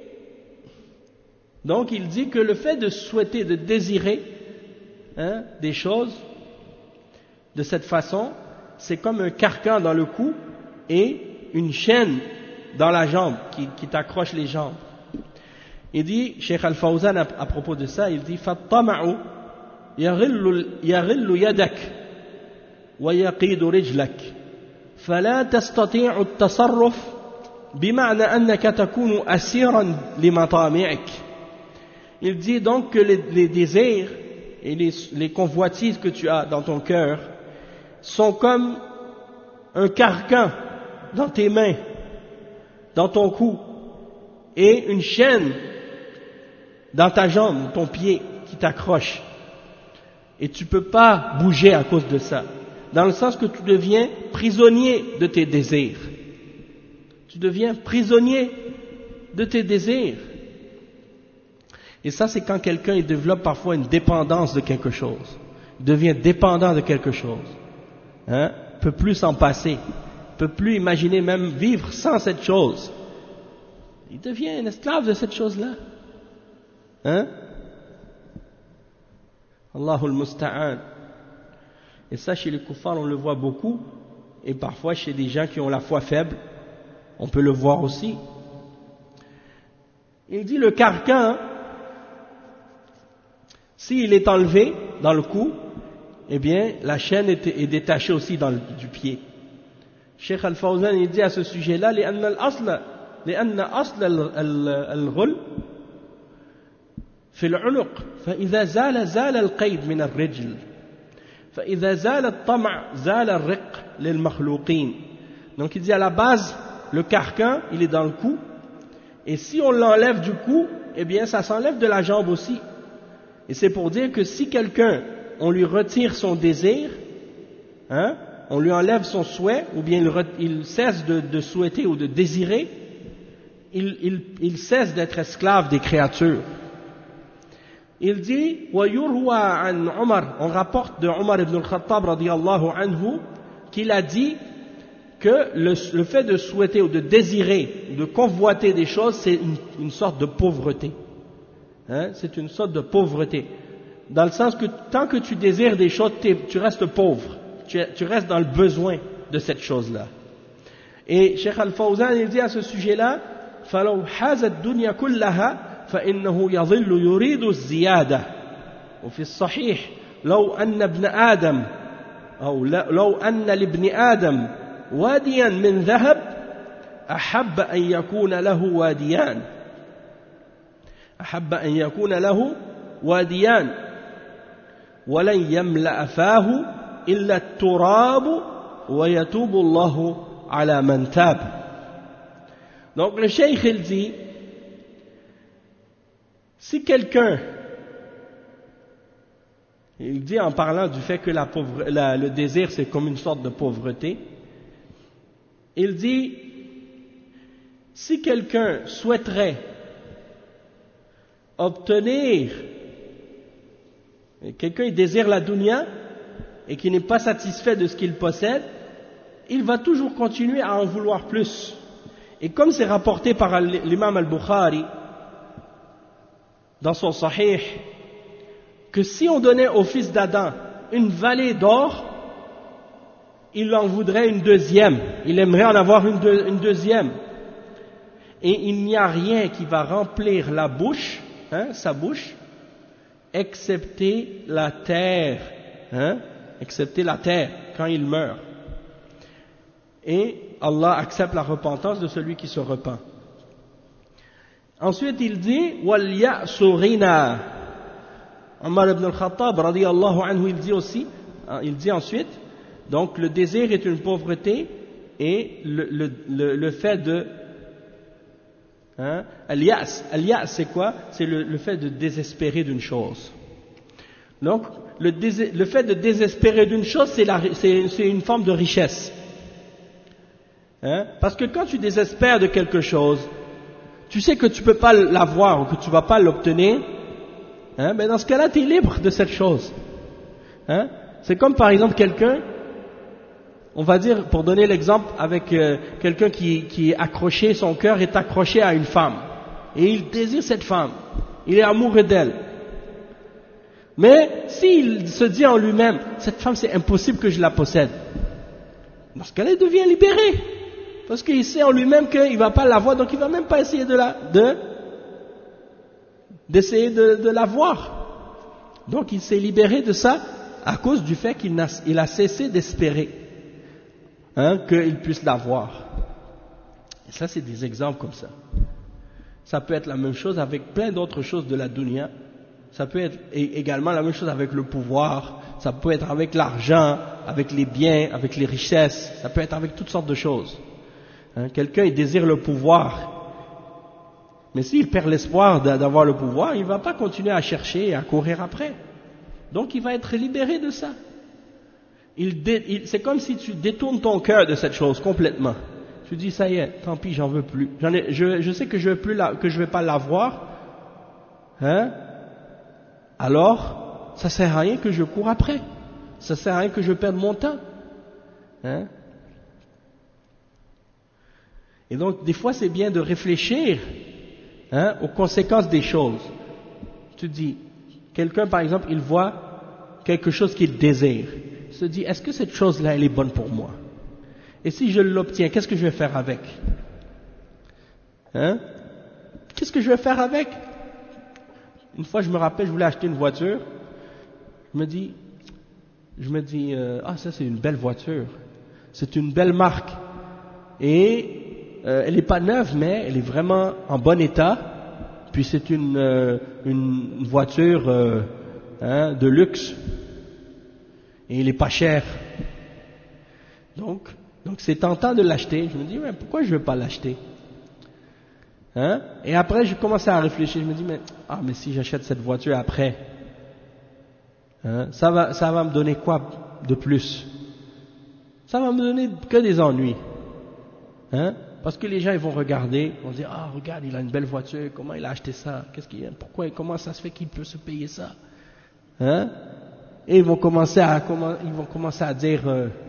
Speaker 1: donc il dit que le fait de souhaiter, de désirer des choses de cette façon, c'est comme un carcan dans le cou et une chaîne dans la jambe qui t'accroche les jambes. Il dit, Cheikh Al-Fawzan à propos de ça, il dit فَالطَّمَعُ يَغِلُّ يَدَكَ وَيَقِيدُ رِجْلَكَ فَلَا تَسْتَطِيعُ التصرف بمعنى أنك تكون أسيرا لمطامعك. Il dit donc que les désirs et les convoitises que tu as dans ton cœur sont comme un carcan dans tes mains, dans ton cou, et une chaîne dans ta jambe, ton pied qui t'accroche. Et tu ne peux pas bouger à cause de ça. Dans le sens que tu deviens prisonnier de tes désirs. Tu deviens prisonnier de tes désirs. Et ça, c'est quand quelqu'un développe parfois une dépendance de quelque chose. Il devient dépendant de quelque chose. Ne peut plus s'en passer. Ne peut plus imaginer même vivre sans cette chose. Il devient un esclave de cette chose-là. Allahul Musta'an. Et ça, chez les kuffars, on le voit beaucoup. Et parfois chez des gens qui ont la foi faible. On peut le voir aussi. Il dit le carcan, s'il est enlevé dans le cou, eh bien la chaîne est détachée aussi du pied. Cheikh Al-Fawzan il dit à ce sujet-là لأن أصل الغل في العنق فإذا زال القيد من الرجل فإذا زال الطمع زال الرق للمخلوقين. Donc il dit à la base le carcan il est dans le cou et si on l'enlève du cou eh bien ça s'enlève de la jambe aussi. Et c'est pour dire que si quelqu'un on lui retire son désir, on lui enlève son souhait ou bien il cesse de souhaiter ou de désirer, il cesse d'être esclave des créatures. Il dit وَيُرْوَى عَنْ عُمَرَ, on rapporte de Omar ibn al-Khattab radiyallahu anhu qu'il a dit que le fait de souhaiter ou de désirer, de convoiter des choses, c'est une sorte de pauvreté. C'est une sorte de pauvreté. Dans le sens que tant que tu désires des choses, tu restes pauvre. Tu restes dans le besoin de cette chose-là. Et Cheikh Al-Fawzan il dit à ce sujet-là فَلَوْ حَازَ الدُّنْيَا كُلَّهَا فإنه يظل يريد الزيادة وفي الصحيح لو أن لابن آدم واديا من ذهب أحب أن يكون له واديان ولن يملأ فاه إلا التراب ويتوب الله على من تاب. Donc le cheikh il dit si quelqu'un, il dit en parlant du fait que le désir c'est comme une sorte de pauvreté, il dit si quelqu'un souhaiterait obtenir, quelqu'un désire la dunya et qui n'est pas satisfait de ce qu'il possède, il va toujours continuer à en vouloir plus. Et comme c'est rapporté par l'imam al-Bukhari dans son Sahih, que si on donnait au fils d'Adam une vallée d'or, il en voudrait une deuxième, il aimerait en avoir une deuxième. Et il n'y a rien qui va remplir la bouche, sa bouche, excepté la terre, excepté la terre quand il meurt. Et Allah accepte la repentance de celui qui se repent. Ensuite il dit وَالْيَأْسُ غِنَى. Omar ibn al-Khattab radiyallahu anhu il dit ensuite donc le désir est une pauvreté et le fait de al-yas c'est quoi? C'est le fait de désespérer d'une chose. Donc le fait de désespérer d'une chose c'est une forme de richesse. Parce que quand tu désespères de quelque chose, tu sais que tu ne peux pas l'avoir ou que tu ne vas pas l'obtenir, mais dans ce cas-là, tu es libre de cette chose. C'est comme par exemple quelqu'un, on va dire, pour donner l'exemple avec quelqu'un qui est accroché, son cœur est accroché à une femme, et il désire cette femme, il est amoureux d'elle. Mais s'il se dit en lui-même, cette femme c'est impossible que je la possède, dans ce cas-là, il devient libéré. Parce qu'il sait en lui-même qu'il ne va pas l'avoir, donc il ne va même pas essayer d'essayer de l'avoir. Donc il s'est libéré de ça à cause du fait qu'il a cessé d'espérer qu'il puisse l'avoir. Et ça, c'est des exemples comme ça. Ça peut être la même chose avec plein d'autres choses de la dunya. Ça peut être également la même chose avec le pouvoir. Ça peut être avec l'argent, avec les biens, avec les richesses. Ça peut être avec toutes sortes de choses. Quelqu'un il désire le pouvoir, mais s'il perd l'espoir d'avoir le pouvoir, il ne va pas continuer à chercher et à courir après. Donc il va être libéré de ça. C'est comme si tu détournes ton cœur de cette chose complètement. Tu dis ça y est, tant pis, j'en veux plus. Je sais que je vais pas l'avoir. Alors, ça sert à rien que je cours après. Ça sert à rien que je perde mon temps. Et donc, des fois, c'est bien de réfléchir aux conséquences des choses. Tu dis, quelqu'un, par exemple, il voit quelque chose qu'il désire. Il se dit, est-ce que cette chose-là, elle est bonne pour moi? Et si je l'obtiens, qu'est-ce que je vais faire avec? Hein? Qu'est-ce que je vais faire avec? Une fois, je me rappelle, je voulais acheter une voiture. Je me dis, ça c'est une belle voiture. C'est une belle marque. Et elle n'est pas neuve, mais elle est vraiment en bon état. Puis c'est une voiture de luxe. Et elle n'est pas chère. Donc c'est tentant de l'acheter. Je me dis, mais pourquoi je ne veux pas l'acheter? Hein? Et après, je commençais à réfléchir. Je me dis, mais si j'achète cette voiture après, hein, ça va me donner quoi de plus? Ça va me donner que des ennuis. Hein? Parce que les gens, ils vont regarder, ils vont dire, regarde, il a une belle voiture, comment il a acheté ça? Comment ça se fait qu'il peut se payer ça? Hein? Et ils vont commencer à dire,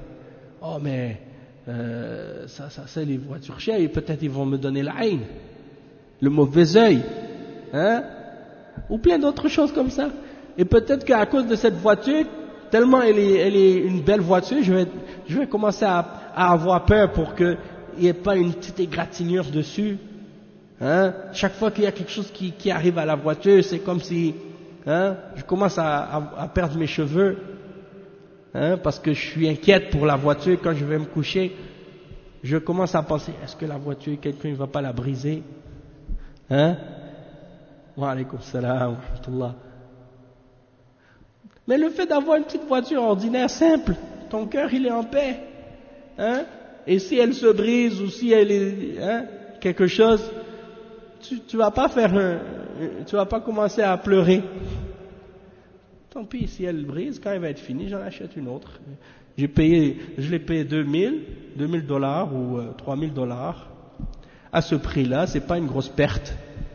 Speaker 1: ça c'est les voitures chères, et peut-être ils vont me donner la haine, le mauvais œil, hein? Ou plein d'autres choses comme ça. Et peut-être qu'à cause de cette voiture, tellement elle est une belle voiture, je vais commencer à avoir peur pour qu'il n'y ait pas une petite égratignure dessus. Hein? Chaque fois qu'il y a quelque chose qui arrive à la voiture, c'est comme si je commence à perdre mes cheveux, parce que je suis inquiète pour la voiture quand je vais me coucher. Je commence à penser, est-ce que la voiture, quelqu'un ne va pas la briser? Wa alaykoum salam wa rahmatullah. Mais le fait d'avoir une petite voiture ordinaire, simple, ton cœur il est en paix. Et si elle se brise ou si elle est quelque chose, tu vas pas commencer à pleurer. Tant pis, si elle brise, quand elle va être finie, j'en achète une autre. Je l'ai payé $2000 ou $3000. À ce prix-là, c'est pas une grosse perte.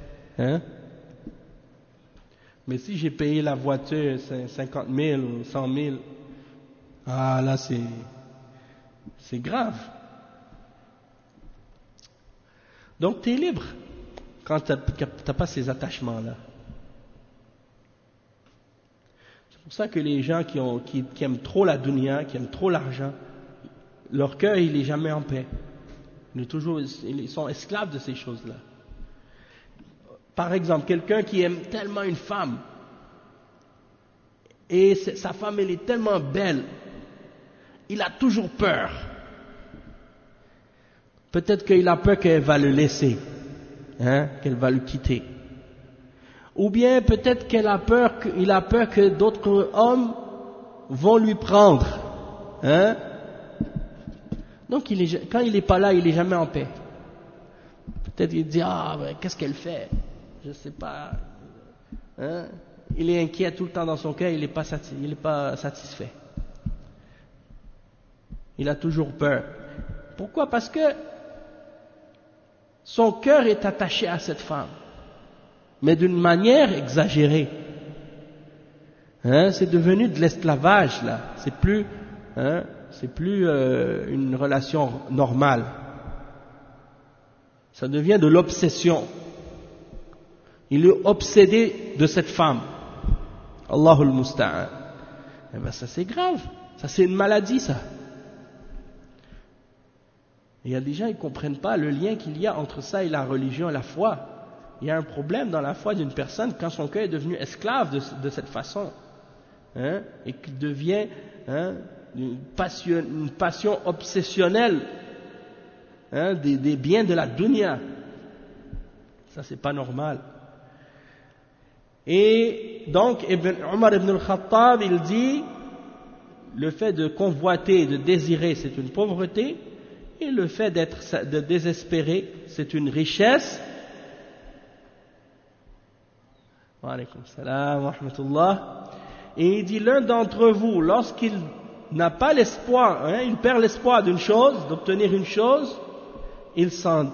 Speaker 1: Mais si j'ai payé la voiture 50 000 ou 100 000, là c'est grave. Donc tu es libre quand tu n'as pas ces attachements-là. C'est pour ça que les gens qui aiment trop la dunya, qui aiment trop l'argent, leur cœur il est jamais en paix. Ils sont esclaves de ces choses-là. Par exemple, quelqu'un qui aime tellement une femme, et sa femme elle est tellement belle, il a toujours peur. Peut-être qu'il a peur qu'elle va le laisser, qu'elle va le quitter. Ou bien peut-être qu'il a peur que d'autres hommes vont lui prendre. Donc quand il n'est pas là, il n'est jamais en paix. Peut-être il dit, qu'est-ce qu'elle fait? Je ne sais pas. Il est inquiet tout le temps dans son cœur, il n'est pas satisfait. Il a toujours peur. Pourquoi? Parce que son cœur est attaché à cette femme, mais d'une manière exagérée. C'est devenu de l'esclavage là. C'est plus une relation normale. Ça devient de l'obsession. Il est obsédé de cette femme. Allahul Musta'an. Eh bien ça c'est grave. Ça c'est une maladie ça. Il y a des gens qui ne comprennent pas le lien qu'il y a entre ça et la religion et la foi. Il y a un problème dans la foi d'une personne quand son cœur est devenu esclave de cette façon. Et qu'il devient une passion obsessionnelle des biens de la dunya. Ça c'est pas normal. Et donc Omar ibn al-Khattab il dit le fait de convoiter, de désirer c'est une pauvreté, et le fait de désespérer c'est une richesse. Wa alaykoum salam wa rahmatullah. Et il dit l'un d'entre vous lorsqu'il n'a pas l'espoir, il perd l'espoir d'une chose, d'obtenir une chose, il s'en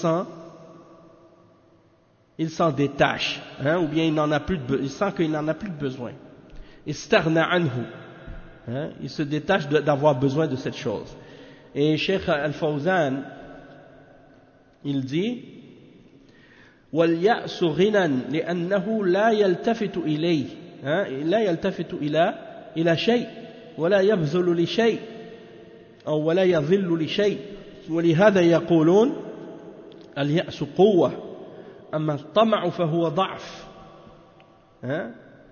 Speaker 1: détache, ou bien il sent qu'il n'en a plus de besoin. Istaghna anhu, il se détache d'avoir besoin de cette chose. Et Cheikh Al-Fawzan, il dit وَالْيَأْسُ غِنًى لِأَنَّهُ لَا يَلْتَفِتُ إِلَيْهِ لا يلتفت إلى شيء ولا يبذل لشيء أو ولا يظل لشيء ولهذا يقولون اليأس قوة أما الطمع فهو ضعف. Hein?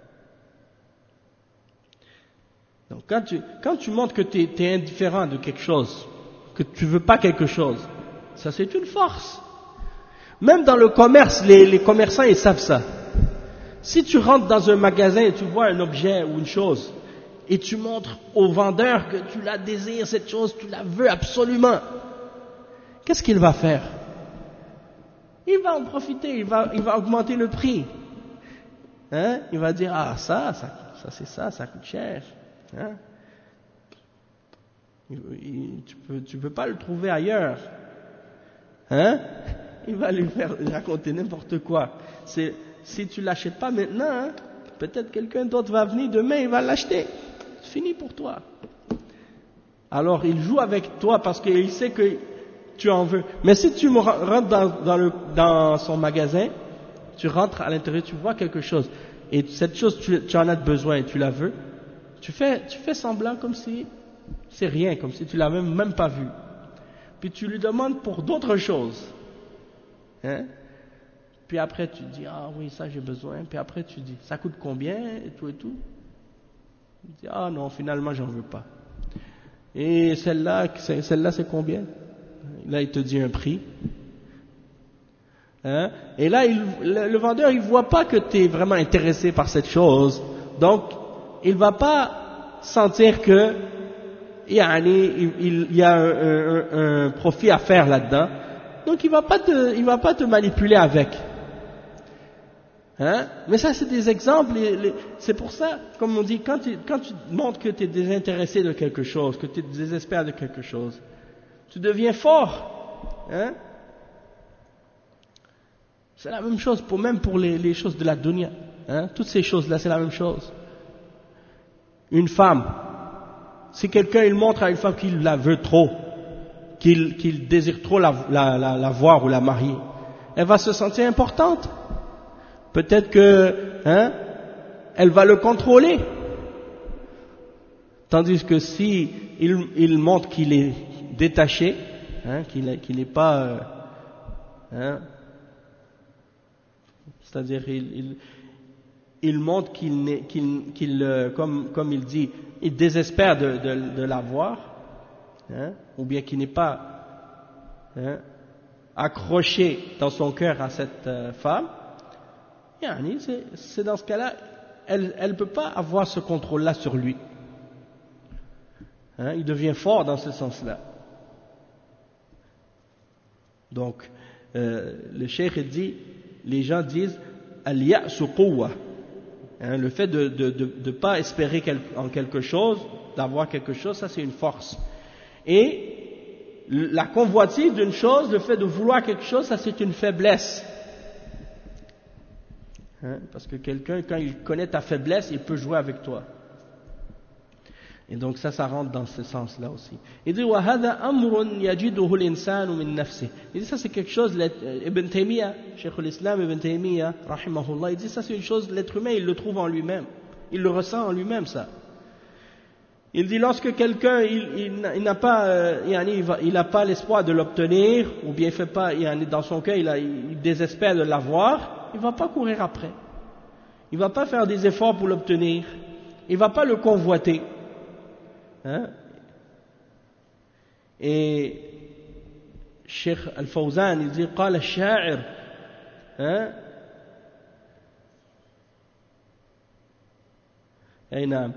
Speaker 1: Donc quand tu montres que tu es indifférent de quelque chose, que tu veux pas quelque chose, ça c'est une force. Même dans le commerce, les commerçants ils savent ça. Si tu rentres dans un magasin et tu vois un objet ou une chose, et tu montres au vendeur que tu la désires, cette chose, tu la veux absolument, qu'est-ce qu'il va faire? Il va en profiter, il va augmenter le prix. Hein? Il va dire, ah ça c'est ça coûte cher. Hein? Tu peux pas le trouver ailleurs. Hein? Il va lui faire raconter n'importe quoi. Si tu l'achètes pas maintenant, hein, peut-être quelqu'un d'autre va venir demain, il va l'acheter. C'est fini pour toi. Alors il joue avec toi parce qu'il sait que tu en veux. Mais si tu rentres dans son magasin, tu rentres à l'intérieur, tu vois quelque chose, et cette chose tu en as besoin et tu la veux, tu fais semblant comme si c'est rien, comme si tu l'as même pas vu. Puis tu lui demandes pour d'autres choses. Hein? Puis après tu dis, ah oui, ça j'ai besoin. Puis après tu dis, ça coûte combien et tout et tout. Il dit, ah non, finalement j'en veux pas. Et celle-là c'est combien? Là il te dit un prix. Hein? Et là le vendeur il voit pas que tu es vraiment intéressé par cette chose. Donc il va pas sentir que il y a un profit à faire là-dedans. Donc il va pas te manipuler avec. Hein? Mais ça c'est des exemples, c'est pour ça, comme on dit, quand tu montres que tu es désintéressé de quelque chose, que tu désespères de quelque chose, tu deviens fort. Hein? C'est la même chose même pour les choses de la dunya. Hein? Toutes ces choses-là, c'est la même chose. Une femme, si quelqu'un il montre à une femme qu'il la veut trop, qu'il désire trop la voir ou la marier, elle va se sentir importante. Peut-être que, hein, elle va le contrôler. Tandis que si il montre qu'il est détaché, hein, qu'il n'est pas, hein, c'est-à-dire il montre comme il dit, il désespère de la voir, hein, ou bien qu'il n'est pas, hein, accroché dans son cœur à cette femme. C'est dans ce cas-là, elle ne peut pas avoir ce contrôle-là sur lui. Hein, il devient fort dans ce sens-là. Donc, le cheikh dit, les gens disent al-ya'su quwwa, le fait de pas espérer en quelque chose, d'avoir quelque chose, ça c'est une force. Et la convoitise d'une chose, le fait de vouloir quelque chose, ça c'est une faiblesse. Hein? Parce que quelqu'un, quand il connaît ta faiblesse, il peut jouer avec toi. Et donc ça rentre dans ce sens-là aussi. Il dit وَهَذَا أَمْرٌ يَجِدُهُ الْإِنسَانُ مِنْ نَفْسِهِ. Il dit ça c'est quelque chose, Ibn Taymiyyah, Cheikh al-Islam Ibn Taymiyyah, rahimahullah, il dit ça c'est une chose, l'être humain il le trouve en lui-même. Il le ressent en lui-même ça. Il dit lorsque quelqu'un il n'a pas, il n'a pas l'espoir de l'obtenir, ou bien il fait pas, dans son cœur il désespère de l'avoir, il ne va pas courir après. Il ne va pas faire des efforts pour l'obtenir. Il ne va pas le convoiter. Hein? Et Cheikh Al-Fawzan, il dit قال الشاعر أي نعم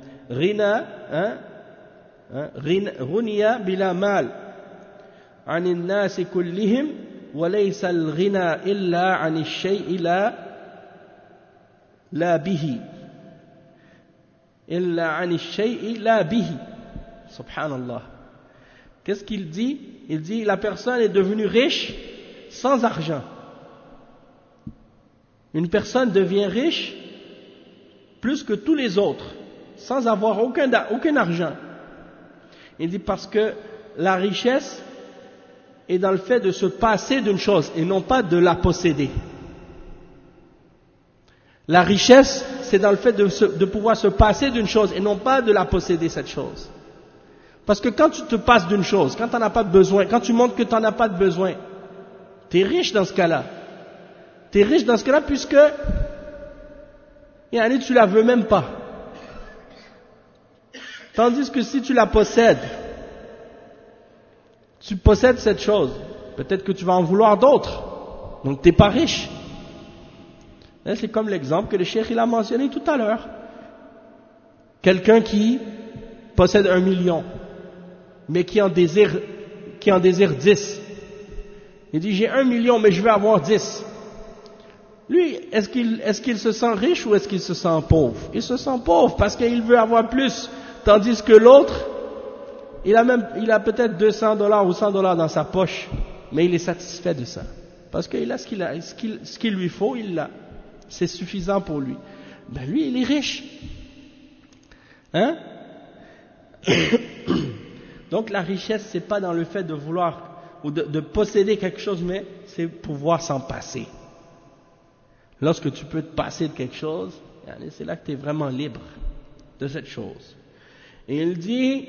Speaker 1: غني بلا مال عن الناس كلهم وليس الغنى إلا عن الشيء لا به إلا عن الشيء لا به. Subhanallah. Qu'est-ce qu'il dit? Il dit la personne est devenue riche sans argent. Une personne devient riche plus que tous les autres sans avoir aucun argent. Il dit parce que la richesse est dans le fait de se passer d'une chose et non pas de la posséder. La richesse, c'est dans le fait de pouvoir se passer d'une chose et non pas de la posséder, cette chose. Parce que quand tu te passes d'une chose, quand tu n'en as pas besoin, quand tu montres que tu n'en as pas de besoin, Tu es riche dans ce cas-là. Tu es riche dans ce cas-là puisque tu la veux même pas. Tandis que si tu la possèdes, tu possèdes cette chose, peut-être que tu vas en vouloir d'autres. Donc tu n'es pas riche. C'est comme l'exemple que le cheikh il a mentionné tout à l'heure. Quelqu'un qui possède 1 million, mais qui en désire 10. Il dit j'ai 1 million mais je veux avoir 10. Lui, est-ce qu'il se sent riche ou est-ce qu'il se sent pauvre? Il se sent pauvre parce qu'il veut avoir plus. Tandis que l'autre, il a peut-être $200 ou $100 dans sa poche, mais il est satisfait de ça. Parce qu'il a ce qu'il lui faut, il l'a. C'est suffisant pour lui. Ben lui, il est riche. Hein? Donc la richesse, c'est pas dans le fait de vouloir ou de posséder quelque chose, mais c'est pouvoir s'en passer. Lorsque tu peux te passer de quelque chose, c'est là que tu es vraiment libre de cette chose. Et il dit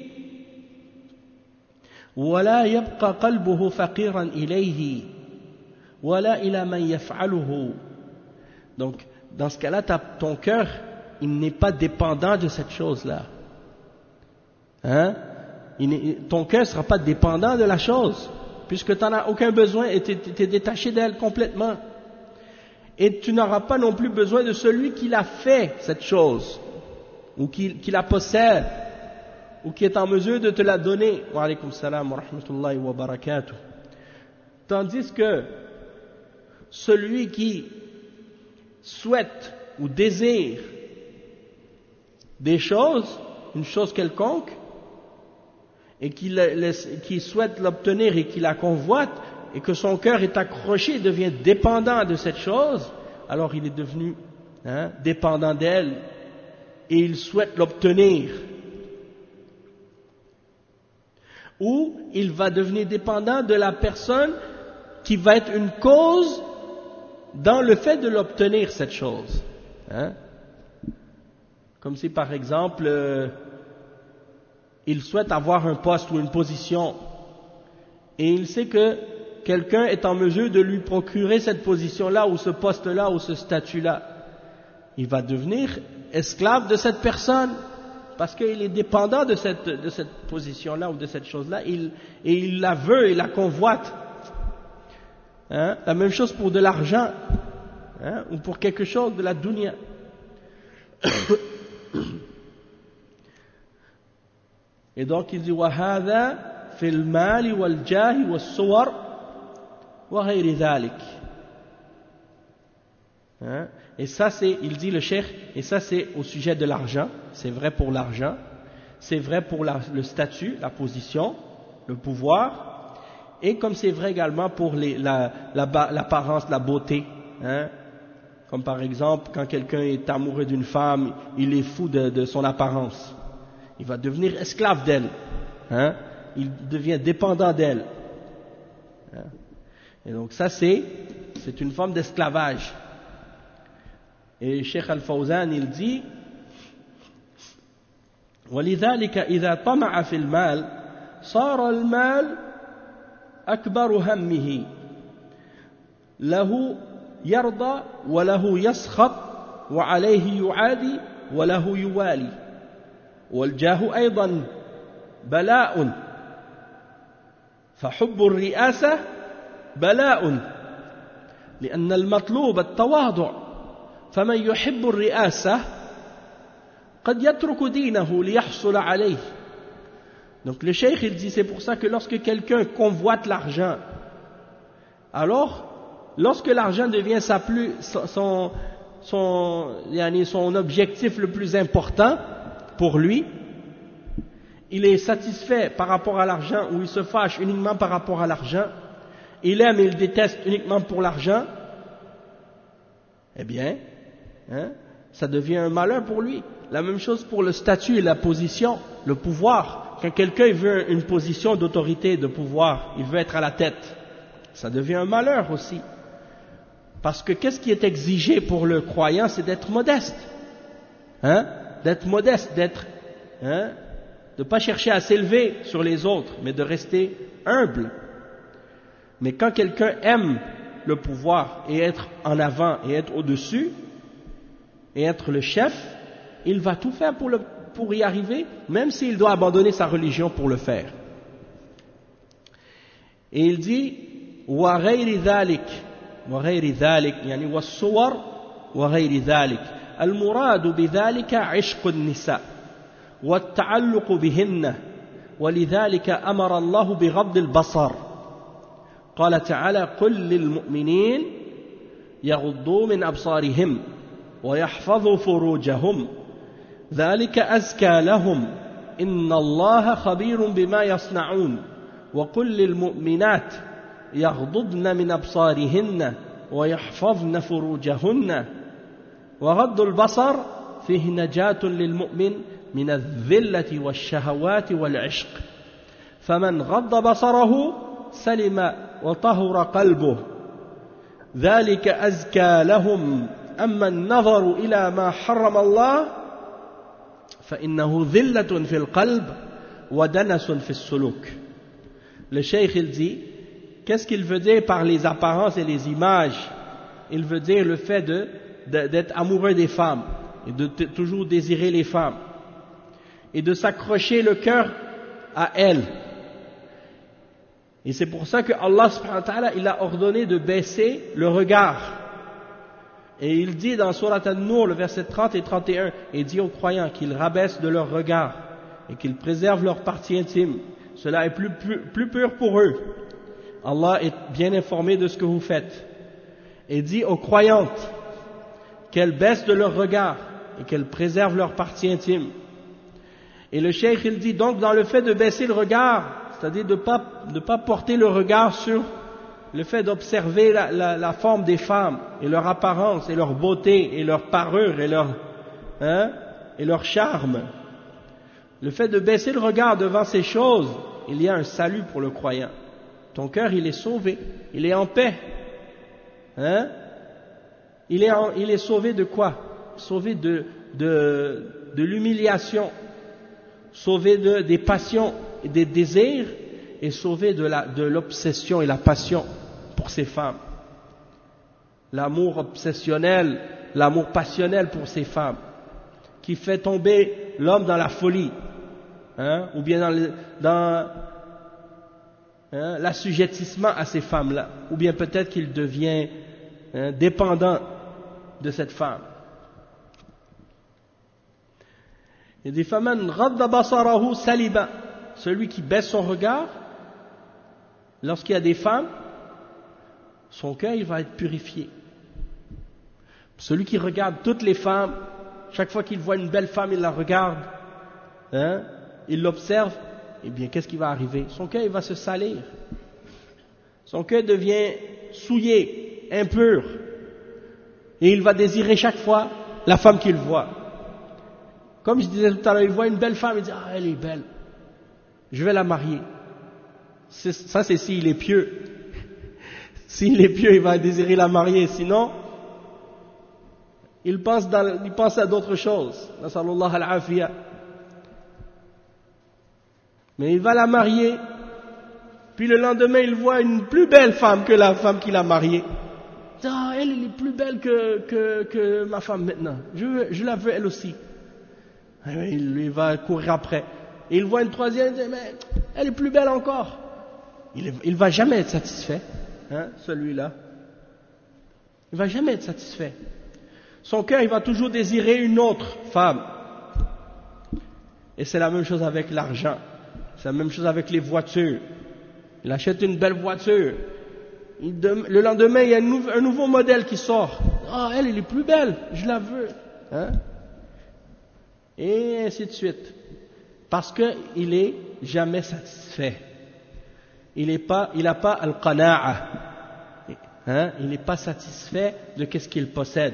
Speaker 1: ولا يبقى قلبه فقيرا إليه ولا إلى من يفعله. Donc dans ce cas-là, ton cœur, il n'est pas dépendant de cette chose-là. Hein? Ton cœur ne sera pas dépendant de la chose, puisque tu n'en as aucun besoin et tu es détaché d'elle complètement. Et tu n'auras pas non plus besoin de celui qui l'a fait, cette chose, ou qui la possède, ou qui est en mesure de te la donner. Wa alaykum salam wa rahmatullahi wa barakatuh. Tandis que celui qui souhaite ou désire des choses, une chose quelconque, et qui souhaite l'obtenir et qui la convoite, et que son cœur est accroché, devient dépendant de cette chose, alors il est devenu dépendant d'elle, et il souhaite l'obtenir. Ou il va devenir dépendant de la personne qui va être une cause dans le fait de l'obtenir, cette chose. Comme si par exemple, il souhaite avoir un poste ou une position, et il sait que quelqu'un est en mesure de lui procurer cette position-là, ou ce poste-là, ou ce statut-là. Il va devenir esclave de cette personne, parce qu'il est dépendant de cette position-là, ou de cette chose-là, et il la veut, il la convoite. La même chose pour de l'argent, ou pour quelque chose de la dunya. Et donc il dit وَهَذَا فِي الْمَالِ وَالْجَاهِ وَالصُّوَرِ وَغَيْرِ ذَلِكَ. Et ça c'est, il dit le cheikh, et ça c'est au sujet de l'argent, c'est vrai pour l'argent, c'est vrai pour le statut, la position, le pouvoir, et comme c'est vrai également pour l'apparence, la beauté. Comme par exemple, quand quelqu'un est amoureux d'une femme, il est fou de son apparence. Il va devenir esclave d'elle. Il devient dépendant d'elle. Et donc ça c'est une forme d'esclavage. Et Cheikh Al-Fawzan il dit وَلِذَلِكَ إِذَا طَمَعَ فِي الْمَالِ صَارَ الْمَالِ أكبر همه له يرضى وله يسخط وعليه يعادي وله يوالي والجاه أيضا بلاء فحب الرئاسة بلاء لأن المطلوب التواضع فمن يحب الرئاسة قد يترك دينه ليحصل عليه. Donc le cheikh il dit c'est pour ça que lorsque quelqu'un convoite l'argent, alors lorsque l'argent devient son objectif le plus important pour lui, il est satisfait par rapport à l'argent ou il se fâche uniquement par rapport à l'argent, il aime et il déteste uniquement pour l'argent, eh bien, ça devient un malheur pour lui. La même chose pour le statut et la position, le pouvoir. Quand quelqu'un veut une position d'autorité, de pouvoir, il veut être à la tête, ça devient un malheur aussi. Parce que qu'est-ce qui est exigé pour le croyant, c'est d'être modeste. D'être modeste, de ne pas chercher à s'élever sur les autres, mais de rester humble. Mais quand quelqu'un aime le pouvoir et être en avant et être au-dessus et être le chef, il va tout faire pour y arriver, même s'il doit abandonner sa religion pour le faire. Et il dit وغير ذلك يعني والصور وغير ذلك المراد بذلك عشق النساء والتعلق بهن ولذلك أمر الله بغض البصر قال تعالى قل للمؤمنين يغضوا من أبصارهم ويحفظوا فروجهم ذلك أزكى لهم إن الله خبير بما يصنعون وقل للمؤمنات يغضضن من أبصارهن ويحفظن فروجهن وغض البصر فيه نجاة للمؤمن من الذلة والشهوات والعشق فمن غض بصره سلم وطهر قلبه ذلك أزكى لهم أما النظر إلى ما حرم الله فإنه ذلة في القلب ودنس في السلوك. Le cheikh il dit, qu'est-ce qu'il veut dire par les apparences et les images? Il veut dire le fait d'être amoureux des femmes et de toujours désirer les femmes et de s'accrocher le cœur à elles. Et c'est pour ça que Allah subhanahu wa ta'ala il a ordonné de baisser le regard. Et il dit dans Surat An-Nur, le verset 30 et 31, il dit aux croyants qu'ils rabaissent de leur regard et qu'ils préservent leur partie intime. Cela est plus pur pour eux. Allah est bien informé de ce que vous faites. Et dit aux croyantes qu'elles baissent de leur regard et qu'elles préservent leur partie intime. Et le cheikh il dit donc dans le fait de baisser le regard, c'est-à-dire de pas porter le regard sur le fait d'observer la forme des femmes et leur apparence et leur beauté et leur parure et leur charme. Le fait de baisser le regard devant ces choses, il y a un salut pour le croyant. Ton cœur, il est sauvé, il est en paix. Il est sauvé de quoi? Sauvé de l'humiliation, sauvé des passions et des désirs, et sauvé de l'obsession et la passion pour ces femmes. L'amour obsessionnel, l'amour passionnel pour ces femmes, qui fait tomber l'homme dans la folie, ou bien dans l'assujettissement à ces femmes-là, ou bien peut-être qu'il devient dépendant de cette femme. Il dit فَمَنْ غَضَّ بَصَرَهُ سَلِبًا, celui qui baisse son regard lorsqu'il y a des femmes, son cœur il va être purifié. Celui qui regarde toutes les femmes, chaque fois qu'il voit une belle femme, il la regarde, il l'observe, eh bien qu'est-ce qui va arriver? Son cœur il va se salir. Son cœur devient souillé, impur, et il va désirer chaque fois la femme qu'il voit. Comme je disais tout à l'heure, il voit une belle femme, il dit ah elle est belle, je vais la marier. Ça c'est s'il est pieux. S'il est pieux, il va désirer la marier. Sinon, il pense à d'autres choses. Nasallallahu al-afiyah. Mais il va la marier. Puis le lendemain, il voit une plus belle femme que la femme qu'il a mariée. Ah, elle est plus belle que ma femme maintenant. Je la veux elle aussi. Il va courir après. Et il voit une troisième, il dit, mais elle est plus belle encore. Il va jamais être satisfait, celui-là. Il va jamais être satisfait. Son cœur, il va toujours désirer une autre femme. Et c'est la même chose avec l'argent. C'est la même chose avec les voitures. Il achète une belle voiture. Le lendemain, il y a un nouveau modèle qui sort. Ah, elle est plus belle, je la veux. Et ainsi de suite. Parce qu'il est jamais satisfait. Il n'a pas al-qana'a. Il n'est pas satisfait de ce qu'il possède.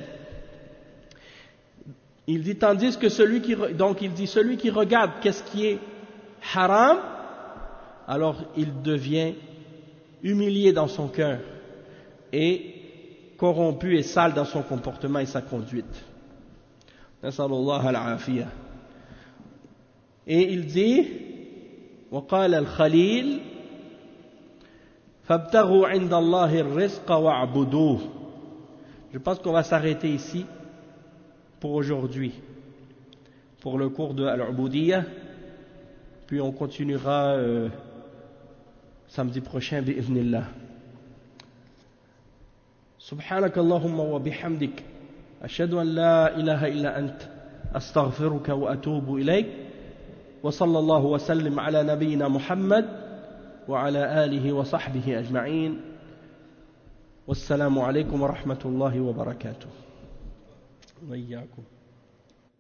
Speaker 1: Il dit tandis que celui qui regarde qu'est-ce qui est haram, alors il devient humilié dans son cœur et corrompu et sale dans son comportement et sa conduite. Nasallallahu al-afiyah. Et il dit وقال الخليل فابتغوا عند الله الرزق واعبدوه. Je pense qu'on va s'arrêter ici pour aujourd'hui, pour le cours de Al-Ubudiyya, puis on continuera samedi prochain bi'idhnillah. سبحانك اللهم وبحمدك أشهد أن لا إله إلا أنت أستغفرك وأتوب إليك وصلى الله وسلم على نبينا محمد وعلى آله وصحبه أجمعين والسلام عليكم ورحمة الله وبركاته وإياكم.